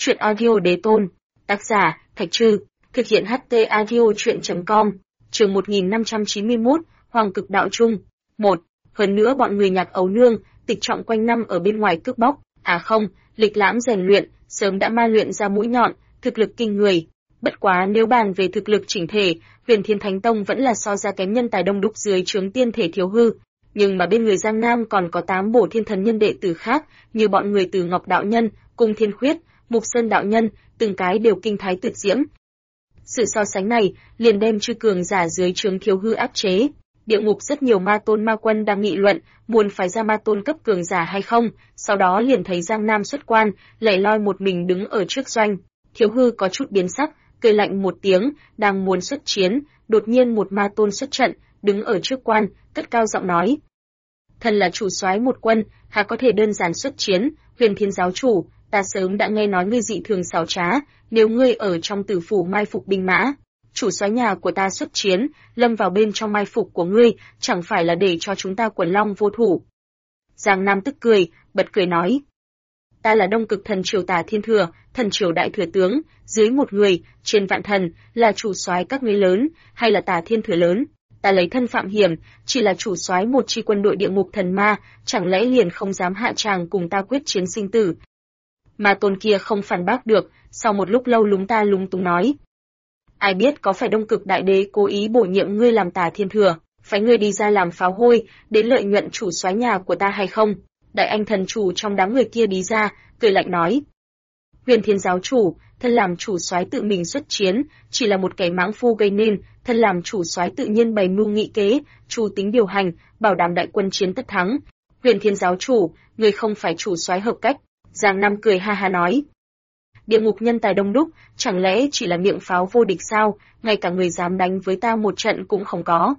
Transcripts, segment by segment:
Chuyện audio đế tôn. Tác giả, Thạch Trư. Thực hiện HT audio chuyện.com. Chương 1591, Hoàng cực đạo trung. 1. Hơn nữa bọn người Nhạc Ấu Nương, tịch trọng quanh năm ở bên ngoài cướp bóc, lịch lãm rèn luyện, sớm đã ma luyện ra mũi nhọn, thực lực kinh người. Bất quá nếu bàn về thực lực chỉnh thể, Huyền Thiên Thánh Tông vẫn là so ra kém nhân tài đông đúc dưới trướng tiên thể Thiếu Hư. Nhưng mà bên người Giang Nam còn có 8 bổ thiên thần nhân đệ tử khác, như bọn người Từ Ngọc đạo nhân, Cung Thiên Khuyết, Mục Sơn đạo nhân, từng cái đều kinh thái tuyệt diễm. Sự so sánh này liền đem chư cường giả dưới trướng Thiếu Hư áp chế. Địa ngục rất nhiều ma tôn ma quân đang nghị luận, muốn phái ra ma tôn cấp cường giả hay không, sau đó liền thấy Giang Nam xuất quan, lẻ loi một mình đứng ở trước doanh. Thiếu Hư có chút biến sắc, cười lạnh một tiếng, đang muốn xuất chiến, đột nhiên một ma tôn xuất trận, đứng ở trước quan, cất cao giọng nói: "Thần là chủ soái một quân, há có thể đơn giản xuất chiến, Huyền Thiên giáo chủ, ta sớm đã nghe nói ngươi dị thường xảo trá, nếu ngươi ở trong tử phủ mai phục binh mã, chủ soái nhà của ta xuất chiến, lâm vào bên trong mai phục của ngươi, chẳng phải là để cho chúng ta quần long vô thủ." Giang Nam tức cười, bật cười nói: "Ta là Đông Cực Thần Triều Tả Thiên Thừa, Thần Triều đại thừa tướng, dưới một người, trên vạn thần, là chủ soái các ngươi lớn, hay là Tả Thiên Thừa lớn? Ta lấy thân phạm hiểm, chỉ là chủ soái một chi quân đội địa ngục thần ma, chẳng lẽ liền không dám hạ tràng cùng ta quyết chiến sinh tử?" Ma tôn kia không phản bác được, sau một lúc lâu lúng ta lúng túng nói: "Ai biết có phải Đông Cực Đại Đế cố ý bổ nhiệm ngươi làm Tả Thiên Thừa, phái ngươi đi ra làm pháo hôi, đến lợi nhuận chủ soái nhà của ta hay không?" Đại anh thần chủ trong đám người kia đi ra, cười lạnh nói: "Huyền Thiên giáo chủ, thân làm chủ soái tự mình xuất chiến, chỉ là một kẻ mãng phu gây nên, thân làm chủ soái tự nhiên bày mưu nghị kế, chủ tính điều hành, bảo đảm đại quân chiến tất thắng. Huyền Thiên giáo chủ, người không phải chủ soái hợp cách." Giang Nam cười ha ha nói: "Địa ngục nhân tài đông đúc, chẳng lẽ chỉ là miệng pháo vô địch sao, ngay cả người dám đánh với ta một trận cũng không có.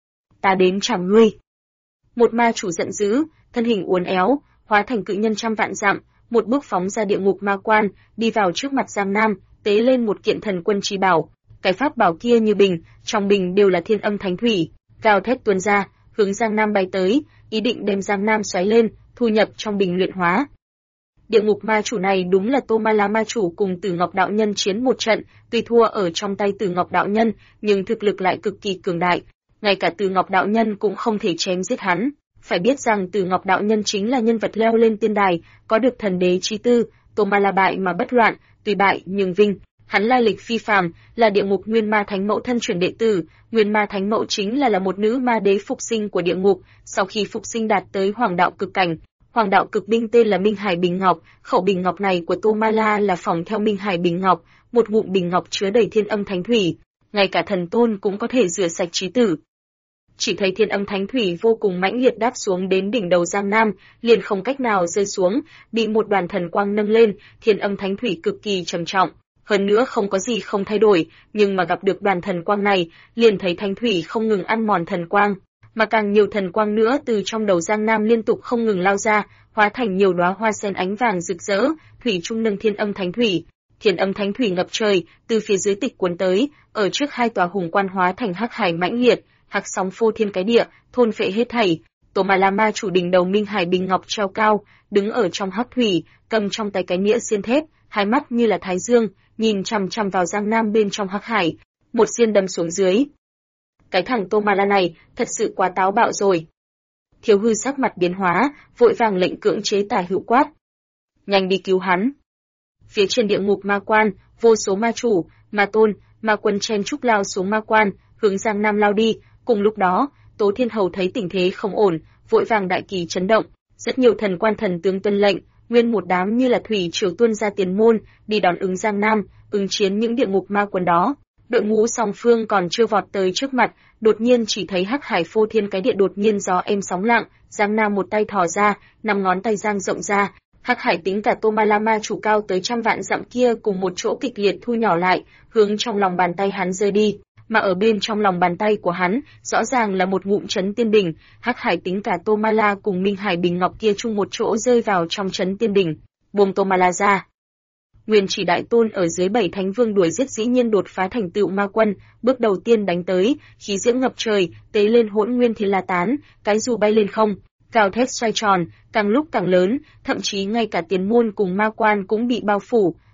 Ta đến chào ngươi." Một ma chủ giận dữ, thân hình uốn éo, hóa thành cự nhân trăm vạn dặm, một bước phóng ra địa ngục ma quan, đi vào trước mặt Giang Nam, tế lên một kiện thần quân chi bảo. Cái pháp bảo kia như bình, trong bình đều là thiên âm thánh thủy, gào thét tuôn ra, hướng Giang Nam bay tới, ý định đem Giang Nam xoáy lên, thu nhập trong bình luyện hóa. Địa ngục ma chủ này đúng là Tô Ma La ma chủ cùng Tử Ngọc đạo nhân chiến một trận, tuy thua ở trong tay Tử Ngọc đạo nhân, nhưng thực lực lại cực kỳ cường đại, ngay cả Tử Ngọc đạo nhân cũng không thể chém giết hắn. Phải biết rằng Tử Ngọc đạo nhân chính là nhân vật leo lên tiên đài, có được thần đế chi tư, Tô Ma La bại mà bất loạn, tuy bại nhưng vinh. Hắn lai lịch phi phàm, là địa ngục Nguyên Ma Thánh Mẫu thân truyền đệ tử, Nguyên Ma Thánh Mẫu chính là một nữ ma đế phục sinh của địa ngục, sau khi phục sinh đạt tới hoàng đạo cực cảnh. Hoàng đạo cực binh tên là Minh Hải Bình Ngọc, khẩu bình ngọc này của Tô Ma La là phỏng theo Minh Hải Bình Ngọc, một ngụm bình ngọc chứa đầy thiên âm thánh thủy, ngay cả thần tôn cũng có thể rửa sạch trí tử. Chỉ thấy thiên âm thánh thủy vô cùng mãnh liệt đáp xuống đến đỉnh đầu Giang Nam, liền không cách nào rơi xuống, bị một đoàn thần quang nâng lên, thiên âm thánh thủy cực kỳ trầm trọng, hơn nữa không có gì không thay đổi, nhưng mà gặp được đoàn thần quang này, liền thấy thánh thủy không ngừng ăn mòn thần quang, mà càng nhiều thần quang nữa từ trong đầu Giang Nam liên tục không ngừng lao ra, hóa thành nhiều đóa hoa sen ánh vàng rực rỡ, thủy trung nâng thiên âm thánh thủy. Thiên âm thánh thủy ngập trời, từ phía dưới tịch cuốn tới, ở trước hai tòa hùng quan hóa thành hắc hải mãnh liệt, hắc sóng phô thiên cái địa, thôn phệ hết thảy. Tô Ma La ma chủ đỉnh đầu Minh Hải Bình Ngọc treo cao, đứng ở trong hắc thủy, cầm trong tay cái nĩa xiên thép, hai mắt như là thái dương, nhìn chằm chằm vào Giang Nam bên trong hắc hải, một xiên đâm xuống dưới. Cái thằng Tô Ma La này, thật sự quá táo bạo rồi. Thiếu Hư sắc mặt biến hóa, vội vàng lệnh cưỡng chế Tả Hữu quát: "Nhanh đi cứu hắn." Phía trên địa ngục ma quan, vô số ma chủ, ma tôn, ma quân chen chúc lao xuống ma quan, hướng Giang Nam lao đi. Cùng lúc đó, Tố Thiên Hầu thấy tình thế không ổn, vội vàng đại kỳ chấn động, rất nhiều thần quan thần tướng tuân lệnh, nguyên một đám như là thủy triều tuôn ra tiền môn, đi đón ứng Giang Nam, ứng chiến những địa ngục ma quân đó. Đội ngũ song phương còn chưa vọt tới trước mặt, đột nhiên chỉ thấy hắc hải phô thiên cái địa đột nhiên gió êm sóng lặng, Giang Nam một tay thò ra, 5 ngón tay giang rộng ra, hắc hải tính cả Tô Ma La ma chủ cao tới trăm vạn dặm kia cùng một chỗ kịch liệt thu nhỏ lại, hướng trong lòng bàn tay hắn rơi đi. Mà ở bên trong lòng bàn tay của hắn, rõ ràng là một ngụm chấn tiên đỉnh, hắc hải tính cả Tô Ma La cùng Minh Hải Bình Ngọc kia chung một chỗ rơi vào trong chấn tiên đỉnh, buông Tô Ma La ra. Nguyên Chỉ Đại Tôn ở dưới 7 thánh vương đuổi giết dĩ nhiên đột phá thành tựu ma quân, bước đầu tiên đánh tới, khí diễm ngập trời, tế lên Hỗn Nguyên Thiên La Tán, cái dù bay lên không, gào thét xoay tròn, càng lúc càng lớn, thậm chí ngay cả tiền môn cùng ma quan cũng bị bao phủ,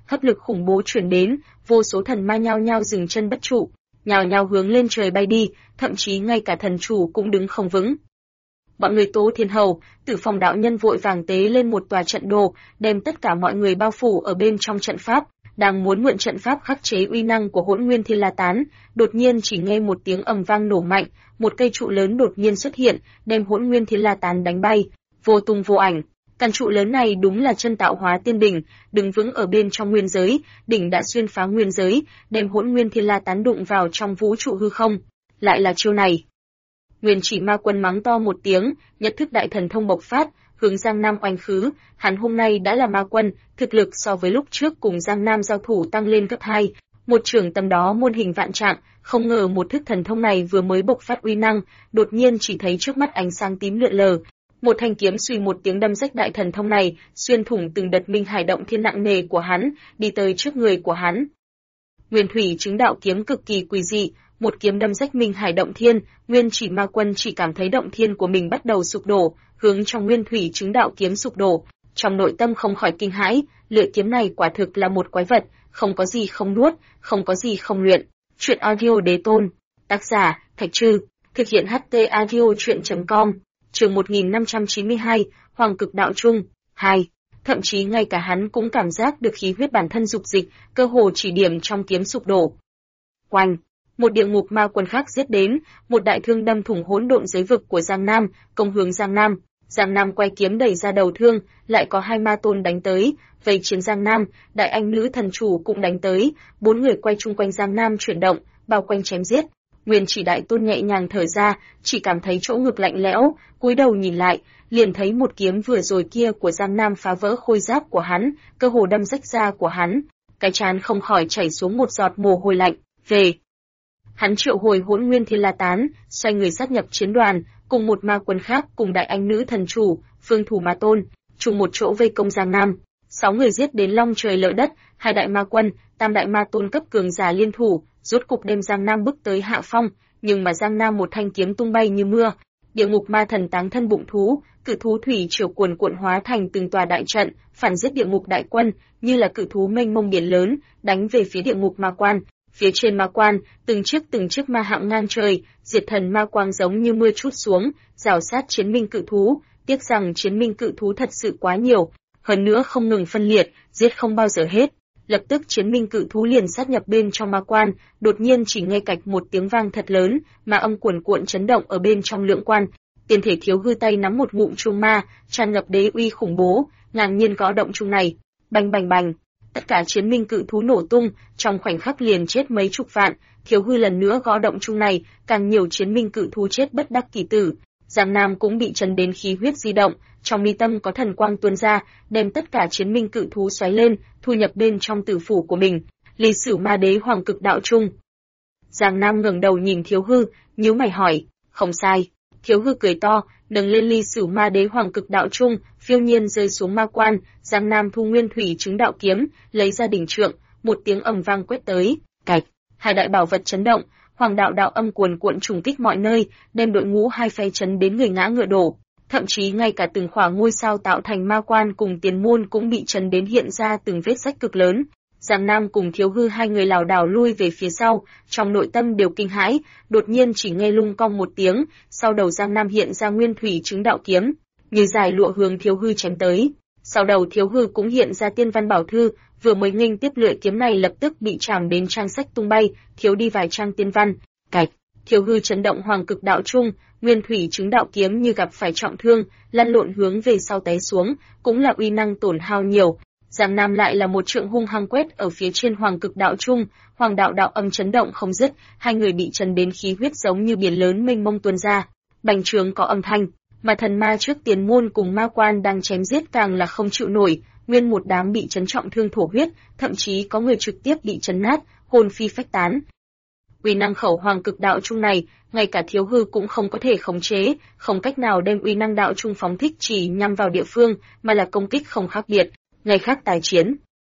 hấp lực khủng bố chuyển đến, vô số thần ma nhao nhao dừng chân bất trụ, nhao nhao hướng lên trời bay đi, thậm chí ngay cả thần chủ cũng đứng không vững. Bọn người Tố Thiên Hầu, Tử Phong đạo nhân vội vàng tế lên một tòa trận đồ, đem tất cả mọi người bao phủ ở bên trong trận pháp, đang muốn mượn trận pháp khắc chế uy năng của Hỗn Nguyên Thiên La Tán, đột nhiên chỉ nghe một tiếng ầm vang nổ mạnh, một cây trụ lớn đột nhiên xuất hiện, đem Hỗn Nguyên Thiên La Tán đánh bay, vô tung vô ảnh. Căn trụ lớn này đúng là chân tạo hóa tiên đỉnh, đứng vững ở bên trong nguyên giới, đỉnh đã xuyên phá nguyên giới, đem Hỗn Nguyên Thiên La Tán đụng vào trong vũ trụ hư không. Lại là chiêu này. Nguyên Chỉ Ma Quân mắng to một tiếng, nhất thức đại thần thông bộc phát, hướng Giang Nam oanh khứ, hắn hôm nay đã là ma quân, thực lực so với lúc trước cùng Giang Nam giao thủ tăng lên gấp 2, một trường tầm đó muôn hình vạn trạng, không ngờ một thức thần thông này vừa mới bộc phát uy năng, đột nhiên chỉ thấy trước mắt ánh sáng tím lượn lờ, một thanh kiếm suy một tiếng đâm rách đại thần thông này, xuyên thủng từng đợt minh hải động thiên nặng nề của hắn, đi tới trước người của hắn. Nguyên Thủy Chứng Đạo kiếm cực kỳ quỷ dị, một kiếm đâm rách minh hải động thiên, Nguyên Chỉ Ma Quân chỉ cảm thấy động thiên của mình bắt đầu sụp đổ, hướng trong Nguyên Thủy Chứng Đạo kiếm sụp đổ, trong nội tâm không khỏi kinh hãi, lưỡi kiếm này quả thực là một quái vật, không có gì không nuốt, không có gì không luyện. Truyện audio đế tôn, tác giả Thạch Trư, thực hiện HT audio truyện.com, chương 1592, Hoàng Cực Đạo Trung 2. Thậm chí ngay cả hắn cũng cảm giác được khí huyết bản thân dục dịch, cơ hồ chỉ điểm trong kiếm sụp đổ. Oanh! Một địa ngục ma quân khác giết đến, một đại thương đâm thủng hỗn độn giới vực của Giang Nam, công hướng Giang Nam. Giang Nam quay kiếm đẩy ra đầu thương, lại có 2 ma tôn đánh tới, vây chiến Giang Nam, đại anh nữ thần chủ cũng đánh tới, 4 người quay chung quanh Giang Nam chuyển động, bao quanh chém giết. Nguyên Chỉ đại tôn nhẹ nhàng thở ra, chỉ cảm thấy chỗ ngực lạnh lẽo, cúi đầu nhìn lại, liền thấy một kiếm vừa rồi kia của Giang Nam phá vỡ khôi giáp của hắn, cơ hồ đâm rách da của hắn, cái trán không khỏi chảy xuống một giọt mồ hôi lạnh. Về, hắn triệu hồi Hỗn Nguyên Thiên La Tán, xoay người sát nhập chiến đoàn, cùng một ma quân khác cùng đại anh nữ thần chủ, Phương Thủ Ma Tôn, chung một chỗ vây công Giang Nam. 6 người giết đến long trời lở đất, 2 đại ma quân, tam đại ma tôn cấp cường giả liên thủ, rốt cục đem Giang Nam bức tới hạ phong, nhưng mà Giang Nam một thanh kiếm tung bay như mưa. Địa ngục ma thần táng thân bụng thú, cự thú thủy triều cuồn cuộn hóa thành từng tòa đại trận, phản giết địa ngục đại quân, như là cự thú mênh mông biển lớn, đánh về phía địa ngục ma quan. Phía trên ma quan, từng chiếc ma hạng ngang trời, diệt thần ma quang giống như mưa trút xuống, rào sát chiến minh cự thú, tiếc rằng chiến minh cự thú thật sự quá nhiều, hơn nữa không ngừng phân liệt, giết không bao giờ hết. Lập tức chiến minh cự thú liền sát nhập bên trong ma quan, đột nhiên chỉ nghe cạch một tiếng vang thật lớn, ma âm cuồn cuộn chấn động ở bên trong lượng quan. Tiền thể Thiếu Hư tay nắm một ngụm chuông ma, tràn ngập đế uy khủng bố, ngang nhiên gõ động chuông này, bành bành bành. Tất cả chiến minh cự thú nổ tung, trong khoảnh khắc liền chết mấy chục vạn. Thiếu Hư lần nữa gõ động chuông này, càng nhiều chiến minh cự thú chết bất đắc kỳ tử. Giang Nam cũng bị chấn đến khí huyết di động, trong mi tâm có thần quang tuôn ra, đem tất cả chiến minh cự thú xoáy lên, thu nhập bên trong tử phủ của mình. Lý Sử Ma Đế Hoàng Cực Đạo Trung. Giang Nam ngẩng đầu nhìn Thiếu Hư, nhíu mày hỏi, không sai. Thiếu Hư cười to, nâng lên Ly Sử Ma Đế Hoàng Cực Đạo Trung, phiêu nhiên rơi xuống ma quan. Giang Nam thu Nguyên Thủy Chứng Đạo kiếm, lấy ra đỉnh trượng, một tiếng ầm vang quét tới, cạch, 2 đại bảo vật chấn động, Hoàng đạo đạo âm cuồn cuộn trùng kích mọi nơi, đem đội ngũ 2 phe chấn đến người ngã ngựa đổ. Thậm chí ngay cả từng khỏa ngôi sao tạo thành ma quan cùng tiền môn cũng bị chấn đến hiện ra từng vết rách cực lớn. Giang Nam cùng Thiếu Hư 2 người lảo đảo lui về phía sau, trong nội tâm đều kinh hãi, đột nhiên chỉ nghe lung cong một tiếng, sau đầu Giang Nam hiện ra Nguyên Thủy Chứng Đạo kiếm, như dài lụa hướng Thiếu Hư chém tới. Sau đầu Thiếu Hư cũng hiện ra Tiên Văn Bảo Thư, vừa mới nghênh tiếp lưỡi kiếm này lập tức bị chạm đến trang sách tung bay, thiếu đi vài trang tiên văn. Cạch, Thiếu Hư chấn động Hoàng Cực Đạo Trung, Nguyên Thủy Chứng Đạo kiếm như gặp phải trọng thương, lăn lộn hướng về sau té xuống, cũng là uy năng tổn hao nhiều. Giang Nam lại là một trượng hung hăng quét ở phía trên Hoàng Cực Đạo Trung, Hoàng đạo đạo âm chấn động không dứt, 2 người bị chấn đến khí huyết giống như biển lớn mênh mông tuôn ra, bành trướng có âm thanh, mà thần ma trước tiền môn cùng ma quan đang chém giết càng là không chịu nổi, nguyên một đám bị chấn trọng thương thổ huyết, thậm chí có người trực tiếp bị chấn nát, hồn phi phách tán. Uy năng khẩu Hoàng Cực Đạo Trung này, ngay cả Thiếu Hư cũng không có thể khống chế, không cách nào đem uy năng đạo trung phóng thích chỉ nhằm vào địa phương, mà là công kích không khác biệt, ngày khác tài chiến.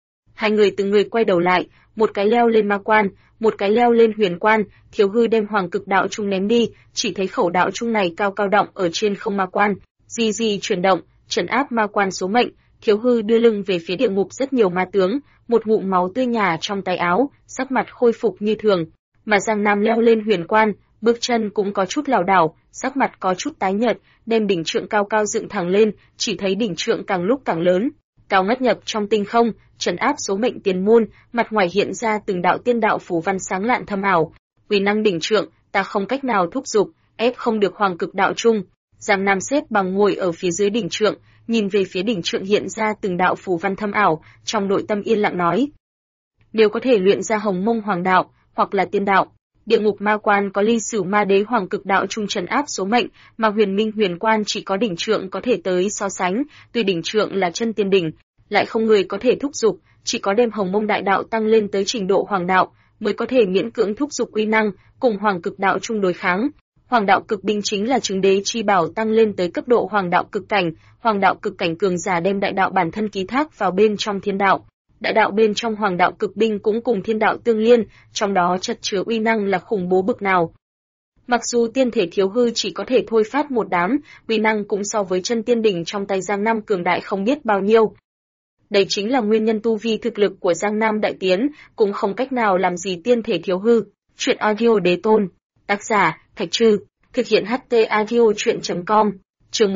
2 người từng người quay đầu lại, một cái leo lên ma quan, một cái leo lên huyền quan. Thiếu Hư đem Hoàng Cực Đạo Trung ném đi, chỉ thấy khẩu đạo trung này cao cao động ở trên không ma quan, di chuyển động, trấn áp ma quan số mệnh. Thiếu Hư đưa lưng về phía địa ngục rất nhiều ma tướng, một ngụm máu tươi nhả trong tay áo, sắc mặt khôi phục như thường. Mà Giang Nam leo lên huyền quan, bước chân cũng có chút lảo đảo, sắc mặt có chút tái nhợt, đem đỉnh trượng cao cao dựng thẳng lên, chỉ thấy đỉnh trượng càng lúc càng lớn, cao ngất nhập trong tinh không, trấn áp số mệnh tiền môn, mặt ngoài hiện ra từng đạo tiên đạo phù văn sáng lạn thâm ảo. Uy năng đỉnh trượng, ta không cách nào thúc giục, ép không được hoàng cực đạo trung. Giang Nam xếp bằng ngồi ở phía dưới đỉnh trượng, nhìn về phía đỉnh trượng hiện ra từng đạo phù văn thâm ảo, trong nội tâm yên lặng nói: nếu có thể luyện ra Hồng Mông Hoàng đạo, hoặc là tiên đạo, địa ngục ma quan có ly sử ma đế hoàng cực đạo trung trấn áp số mệnh, mà huyền minh huyền quan chỉ có đỉnh trượng có thể tới so sánh, tuy đỉnh trượng là chân tiên đỉnh, lại không người có thể thúc giục, chỉ có đem Hồng Mông đại đạo tăng lên tới trình độ hoàng đạo, mới có thể miễn cưỡng thúc giục uy năng, cùng hoàng cực đạo trung đối kháng. Hoàng đạo cực binh chính là chứng đế chi bảo tăng lên tới cấp độ hoàng đạo cực cảnh, hoàng đạo cực cảnh cường giả đem đại đạo bản thân ký thác vào bên trong thiên đạo. Đại đạo bên trong hoàng đạo cực binh cũng cùng thiên đạo tương liên, trong đó chất chứa uy năng là khủng bố bực nào. Mặc dù tiên thể thiếu hư chỉ có thể thôi phát một đám, uy năng cũng so với chân tiên đỉnh trong tay Giang Nam cường đại không biết bao nhiêu. Đây chính là nguyên nhân tu vi thực lực của Giang Nam đại tiến, cũng không cách nào làm gì tiên thể thiếu hư. Chuyện audio đế tôn. Tác giả, Thạch Trư. Thực hiện HT audio chuyện.com. Chương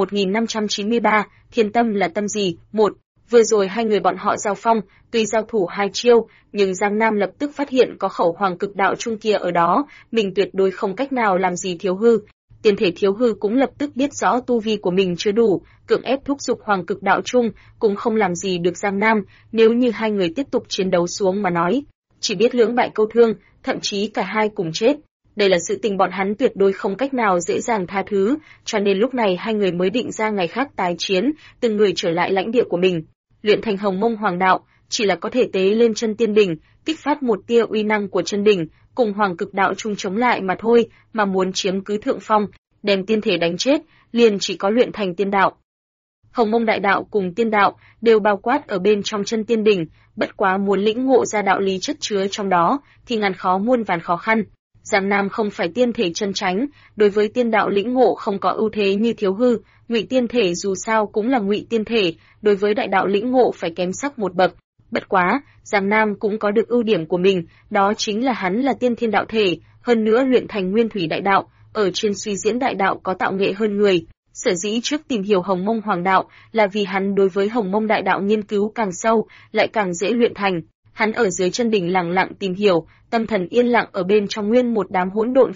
1593, thiên tâm là tâm gì? 1. Vừa rồi hai người bọn họ giao phong, tuy giao thủ hai chiêu, nhưng Giang Nam lập tức phát hiện có khẩu hoàng cực đạo trung kia ở đó, mình tuyệt đối không cách nào làm gì thiếu hư. Tiên thể thiếu hư cũng lập tức biết rõ tu vi của mình chưa đủ, cưỡng ép thúc giục hoàng cực đạo trung, cũng không làm gì được Giang Nam, nếu như hai người tiếp tục chiến đấu xuống mà nói, chỉ biết lưỡng bại câu thương, thậm chí cả hai cùng chết. Đây là sự tình bọn hắn tuyệt đối không cách nào dễ dàng tha thứ, cho nên lúc này hai người mới định ra ngày khác tái chiến, từng người trở lại lãnh địa của mình. Luyện thành Hồng Mông Hoàng đạo, chỉ là có thể tế lên chân tiên đỉnh, kích phát một tia uy năng của chân đỉnh, cùng hoàng cực đạo chung chống lại mà thôi, mà muốn chiếm cứ thượng phong, đem tiên thể đánh chết, liền chỉ có luyện thành tiên đạo. Hồng Mông đại đạo cùng tiên đạo đều bao quát ở bên trong chân tiên đỉnh, bất quá muốn lĩnh ngộ ra đạo lý chất chứa trong đó, thì ngàn khó muôn vàn khó khăn. Giang Nam không phải tiên thể chân chánh, đối với tiên đạo lĩnh ngộ không có ưu thế như thiếu hư, ngụy tiên thể dù sao cũng là ngụy tiên thể, đối với đại đạo lĩnh ngộ phải kém sắc một bậc. Bất quá, Giang Nam cũng có được ưu điểm của mình, đó chính là hắn là tiên thiên đạo thể, hơn nữa luyện thành nguyên thủy đại đạo, ở trên suy diễn đại đạo có tạo nghệ hơn người. Sở dĩ trước tìm hiểu Hồng Mông Hoàng đạo là vì hắn đối với Hồng Mông đại đạo nghiên cứu càng sâu, lại càng dễ luyện thành. Hắn ở dưới chân đỉnh lặng lặng tìm hiểu, tâm thần yên lặng ở bên trong nguyên một đám hỗn độn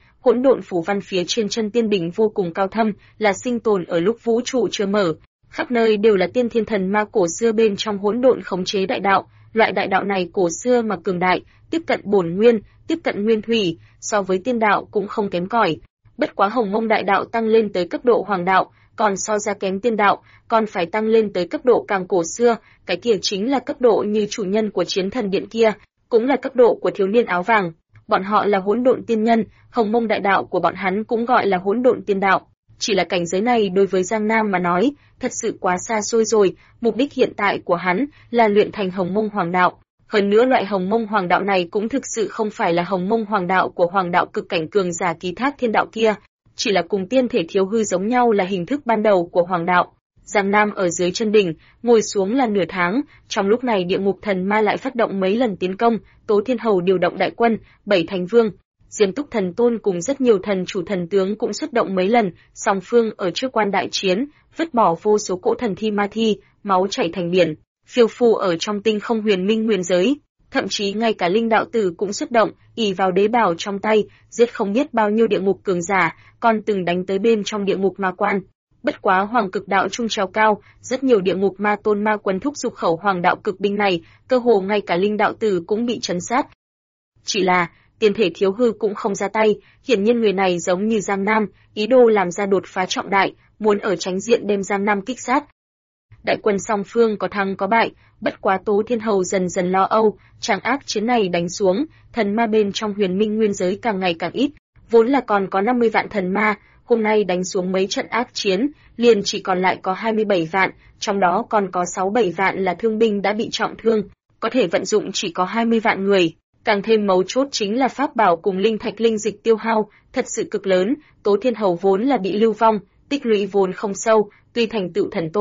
phù văn phía trên chân tiên đỉnh vô cùng cao thâm, là sinh tồn ở lúc vũ trụ chưa mở. Khắp nơi đều là tiên thiên thần ma cổ xưa bên trong hỗn độn khống chế đại đạo, loại đại đạo này cổ xưa mà cường đại, tiếp cận bổn nguyên, tiếp cận nguyên thủy, so với tiên đạo cũng không kém cỏi. Bất quá Hồng Mông đại đạo tăng lên tới cấp độ hoàng đạo, còn so ra kém tiên đạo, còn phải tăng lên tới cấp độ càng cổ xưa, cái kia chính là cấp độ như chủ nhân của chiến thần điện kia, cũng là cấp độ của thiếu niên áo vàng. Bọn họ là hỗn độn tiên nhân, Hồng Mông đại đạo của bọn hắn cũng gọi là hỗn độn tiên đạo. Chỉ là cảnh giới này đối với Giang Nam mà nói, thật sự quá xa xôi rồi, mục đích hiện tại của hắn là luyện thành Hồng Mông Hoàng đạo. Hơn nữa loại Hồng Mông Hoàng đạo này cũng thực sự không phải là Hồng Mông Hoàng đạo của Hoàng đạo cực cảnh cường giả ký thác thiên đạo kia, chỉ là cùng tiên thể thiếu hư giống nhau là hình thức ban đầu của Hoàng đạo. Giang Nam ở dưới chân đỉnh, ngồi xuống là nửa tháng, trong lúc này địa ngục thần ma lại phát động mấy lần tiến công, Tố Thiên Hầu điều động đại quân, 7 thành vương, Diêm Túc Thần Tôn cùng rất nhiều thần chủ thần tướng cũng xuất động mấy lần, song phương ở trước quan đại chiến, vứt bỏ vô số cỗ thần thi ma thi, máu chảy thành biển, phiêu phù ở trong tinh không huyền minh nguyên giới. Thậm chí ngay cả linh đạo tử cũng xuất động, ỷ vào đế bảo trong tay, giết không biết bao nhiêu địa ngục cường giả, còn từng đánh tới bên trong địa ngục ma quan. Bất quá hoàng cực đạo trung trèo cao, rất nhiều địa ngục ma tôn ma quân thúc giục khẩu hoàng đạo cực binh này, cơ hồ ngay cả linh đạo tử cũng bị trấn sát. Chỉ là tiên thể thiếu hư cũng không ra tay, hiển nhiên người này giống như Giang Nam, ý đồ làm ra đột phá trọng đại, muốn ở tránh diện đem Giang Nam kích sát. Đại quân song phương có thắng có bại, bất quá Tố Thiên Hầu dần dần lo âu, tràng ác chiến này đánh xuống, thần ma bên trong huyền minh nguyên giới càng ngày càng ít, vốn là còn có 50 vạn thần ma, hôm nay đánh xuống mấy trận ác chiến, liền chỉ còn lại có 27 vạn, trong đó còn có 6-7 vạn là thương binh đã bị trọng thương, có thể vận dụng chỉ có 20 vạn người. Càng thêm mấu chốt chính là pháp bảo cùng linh thạch linh dịch tiêu hao, thật sự cực lớn, Tố Thiên Hầu vốn là bị lưu vong, tích lũy vốn không sâu, tuy thành tựu thần tôn,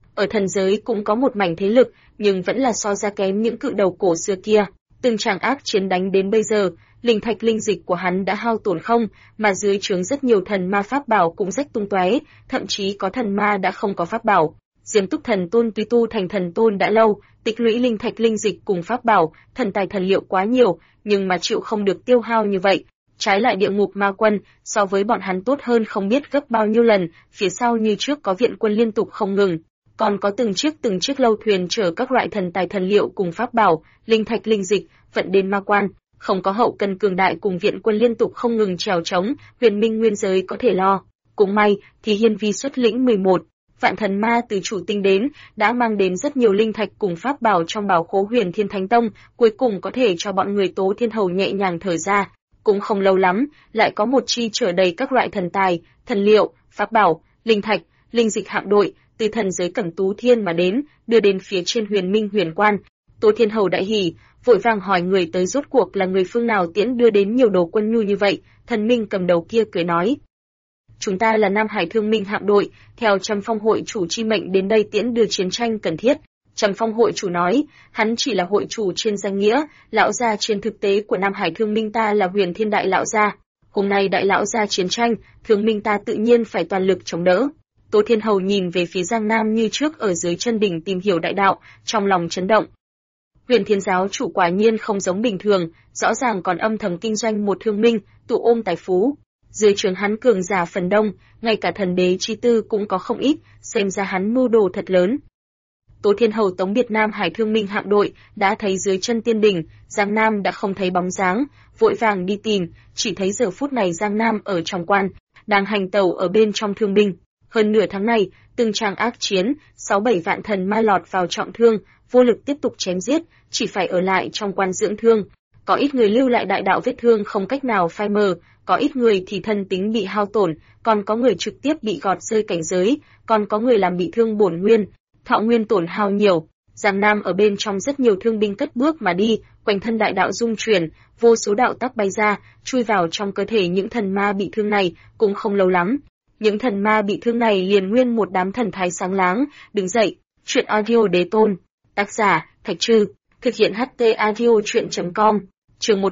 ở thần giới cũng có một mảnh thế lực, nhưng vẫn là so ra kém những cự đầu cổ xưa kia. Từng tràng ác chiến đánh đến bây giờ, linh thạch linh dịch của hắn đã hao tổn không, mà dưới trướng rất nhiều thần ma pháp bảo cũng rách tung tóe, thậm chí có thần ma đã không có pháp bảo. Diêm Túc Thần Tôn tuy tu thành thần tôn đã lâu, tích lũy linh thạch linh dịch cùng pháp bảo, thần tài thần liệu quá nhiều, nhưng mà chịu không được tiêu hao như vậy. Trái lại địa ngục ma quân, so với bọn hắn tốt hơn không biết gấp bao nhiêu lần, phía sau như trước có viện quân liên tục không ngừng. Còn có từng chiếc lâu thuyền chở các loại thần tài thần liệu cùng pháp bảo, linh thạch linh dịch, vận đến ma quan, không có hậu cần cường đại cùng viện quân liên tục không ngừng trèo trống, huyền minh nguyên giới có thể lo. Cũng may, thì hiên vi xuất lĩnh 11 vạn thần ma từ chủ tinh đến, đã mang đến rất nhiều linh thạch cùng pháp bảo trong bảo khố Huyền Thiên Thánh Tông, cuối cùng có thể cho bọn người Tố Thiên Hầu nhẹ nhàng thở ra. Cũng không lâu lắm, lại có một chi chở đầy các loại thần tài, thần liệu, pháp bảo, linh thạch, linh dịch hạm đội từ thần giới Cẩm Tú Thiên mà đến, đưa đến phía trên Huyền Minh Huyền Quan. Tố Thiên Hầu đại hỉ, vội vàng hỏi người tới rốt cuộc là người phương nào tiễn đưa đến nhiều đồ quân nhu như vậy. Thần Minh cầm đầu kia cười nói: chúng ta là Nam Hải Thương Minh hạm đội, theo Trầm Phong hội chủ chi mệnh đến đây tiễn đưa chiến tranh cần thiết. Trầm Phong hội chủ nói, hắn chỉ là hội chủ trên danh nghĩa, lão gia trên thực tế của Nam Hải Thương Minh ta là Huyền Thiên đại lão gia. Hôm nay đại lão gia chiến tranh, Thương Minh ta tự nhiên phải toàn lực chống đỡ. Tố Thiên Hầu nhìn về phía Giang Nam như trước ở dưới chân đỉnh tìm hiểu đại đạo, trong lòng chấn động. Huyền Thiên giáo chủ quả nhiên không giống bình thường, rõ ràng còn âm thầm kinh doanh một thương minh, tụ ôm tài phú. Dưới trướng hắn cường giả phần đông, ngay cả thần đế chi tư cũng có không ít, xem ra hắn mưu đồ thật lớn. Tố Thiên Hầu tống biệt Nam Hải Thương Minh hạm đội, đã thấy dưới chân tiên đỉnh, Giang Nam đã không thấy bóng dáng, vội vàng đi tìm, chỉ thấy giờ phút này Giang Nam ở trong quan, đang hành tẩu ở bên trong thương binh. Hơn nửa tháng này, từng tràng ác chiến, 6-7 vạn thần ma lọt vào trọng thương, vô lực tiếp tục chém giết, chỉ phải ở lại trong quan dưỡng thương. Có ít người lưu lại đại đạo vết thương không cách nào phai mờ, có ít người thì thân tính bị hao tổn, còn có người trực tiếp bị gọt rơi cảnh giới, còn có người làm bị thương bổn nguyên, thọ nguyên tổn hao nhiều. Giang Nam ở bên trong rất nhiều thương binh cất bước mà đi, quanh thân đại đạo rung chuyển, vô số đạo tắc bay ra, chui vào trong cơ thể những thần ma bị thương này. Cũng không lâu lắm, những thần ma bị thương này liền nguyên một đám thần thái sáng láng, đứng dậy. Chuyện audio đế tôn, tác giả Thạch Trư, thực hiện HT audio truyện.com. Chương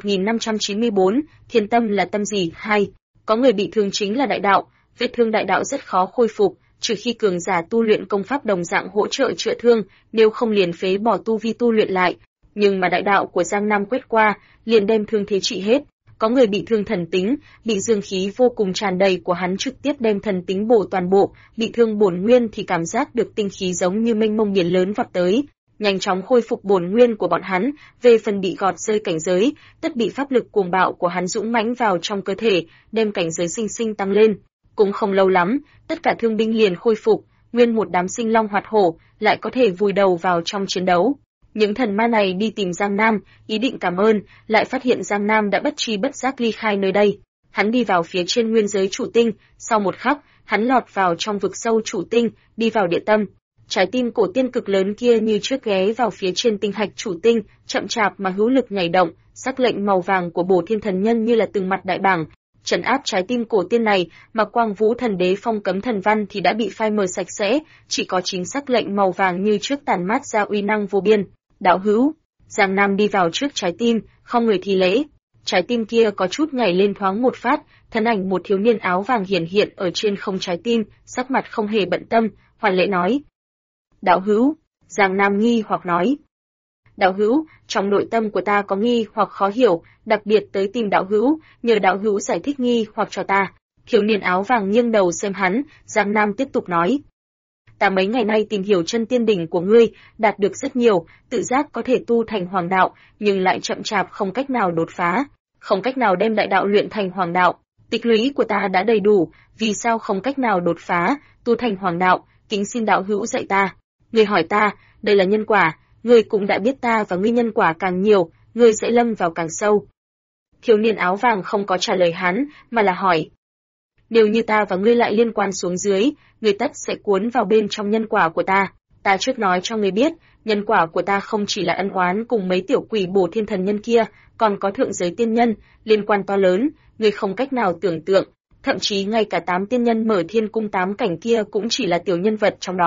1594, Thiên tâm là tâm gì? 2. Có người bị thương chính là đại đạo, vết thương đại đạo rất khó khôi phục, trừ khi cường giả tu luyện công pháp đồng dạng hỗ trợ chữa thương, nếu không liền phế bỏ tu vi tu luyện lại. Nhưng mà đại đạo của Giang Nam quét qua, liền đem thương thế trị hết. Có người bị thương thần tính, bị dương khí vô cùng tràn đầy của hắn trực tiếp đem thần tính bổ toàn bộ, bị thương bổn nguyên thì cảm giác được tinh khí giống như mênh mông biển lớn vọt tới, nhanh chóng khôi phục bổn nguyên của bọn hắn. Về phần bị gọt rơi cảnh giới, tất bị pháp lực cuồng bạo của hắn dũng mãnh vào trong cơ thể, đem cảnh giới sinh sinh tăng lên. Cũng không lâu lắm, tất cả thương binh liền khôi phục, nguyên một đám sinh long hoạt hổ, lại có thể vùi đầu vào trong chiến đấu. Những thần ma này đi tìm Giang Nam, ý định cảm ơn, lại phát hiện Giang Nam đã bất tri bất giác ly khai nơi đây. Hắn đi vào phía trên nguyên giới chủ tinh, sau một khắc, hắn lọt vào trong vực sâu chủ tinh, đi vào địa tâm. Trái tim cổ tiên cực lớn kia như trước ghé vào phía trên tinh hạch chủ tinh, chậm chạp mà hữu lực nhảy động, sắc lệnh màu vàng của Bổ Thiên Thần Nhân như là từng mặt đại bảng, trấn áp trái tim cổ tiên này, mà Quang Vũ Thần Đế phong cấm thần văn thì đã bị phai mờ sạch sẽ, chỉ có chính sắc lệnh màu vàng như trước tàn mát ra uy năng vô biên. Đạo hữu, Giang Nam đi vào trước trái tim, không người thi lễ. Trái tim kia có chút nhảy lên thoáng một phát, thân ảnh một thiếu niên áo vàng hiển hiện ở trên không trái tim, sắc mặt không hề bận tâm, hoàn lễ nói: đạo hữu. Giang Nam nghi hoặc nói: đạo hữu, trong nội tâm của ta có nghi hoặc khó hiểu, đặc biệt tới tìm đạo hữu, nhờ đạo hữu giải thích nghi hoặc cho ta. Thiếu niên áo vàng nghiêng đầu xem hắn, Giang Nam tiếp tục nói: ta mấy ngày nay tìm hiểu chân tiên đỉnh của ngươi, đạt được rất nhiều, tự giác có thể tu thành hoàng đạo, nhưng lại chậm chạp không cách nào đột phá, không cách nào đem đại đạo luyện thành hoàng đạo. Tích lũy của ta đã đầy đủ, vì sao không cách nào đột phá, tu thành hoàng đạo, kính xin đạo hữu dạy ta. Ngươi hỏi ta, đây là nhân quả, ngươi cũng đã biết ta và ngươi nhân quả càng nhiều, ngươi sẽ lâm vào càng sâu. Thiếu niên áo vàng không có trả lời hắn, mà là hỏi: nếu như ta và ngươi lại liên quan xuống dưới, ngươi tất sẽ cuốn vào bên trong nhân quả của ta. Ta trước nói cho ngươi biết, nhân quả của ta không chỉ là ân oán cùng mấy tiểu quỷ Bổ Thiên Thần Nhân kia, còn có thượng giới tiên nhân, liên quan to lớn, ngươi không cách nào tưởng tượng, thậm chí ngay cả 8 tiên nhân mở thiên cung 8 cảnh kia cũng chỉ là tiểu nhân vật trong đó.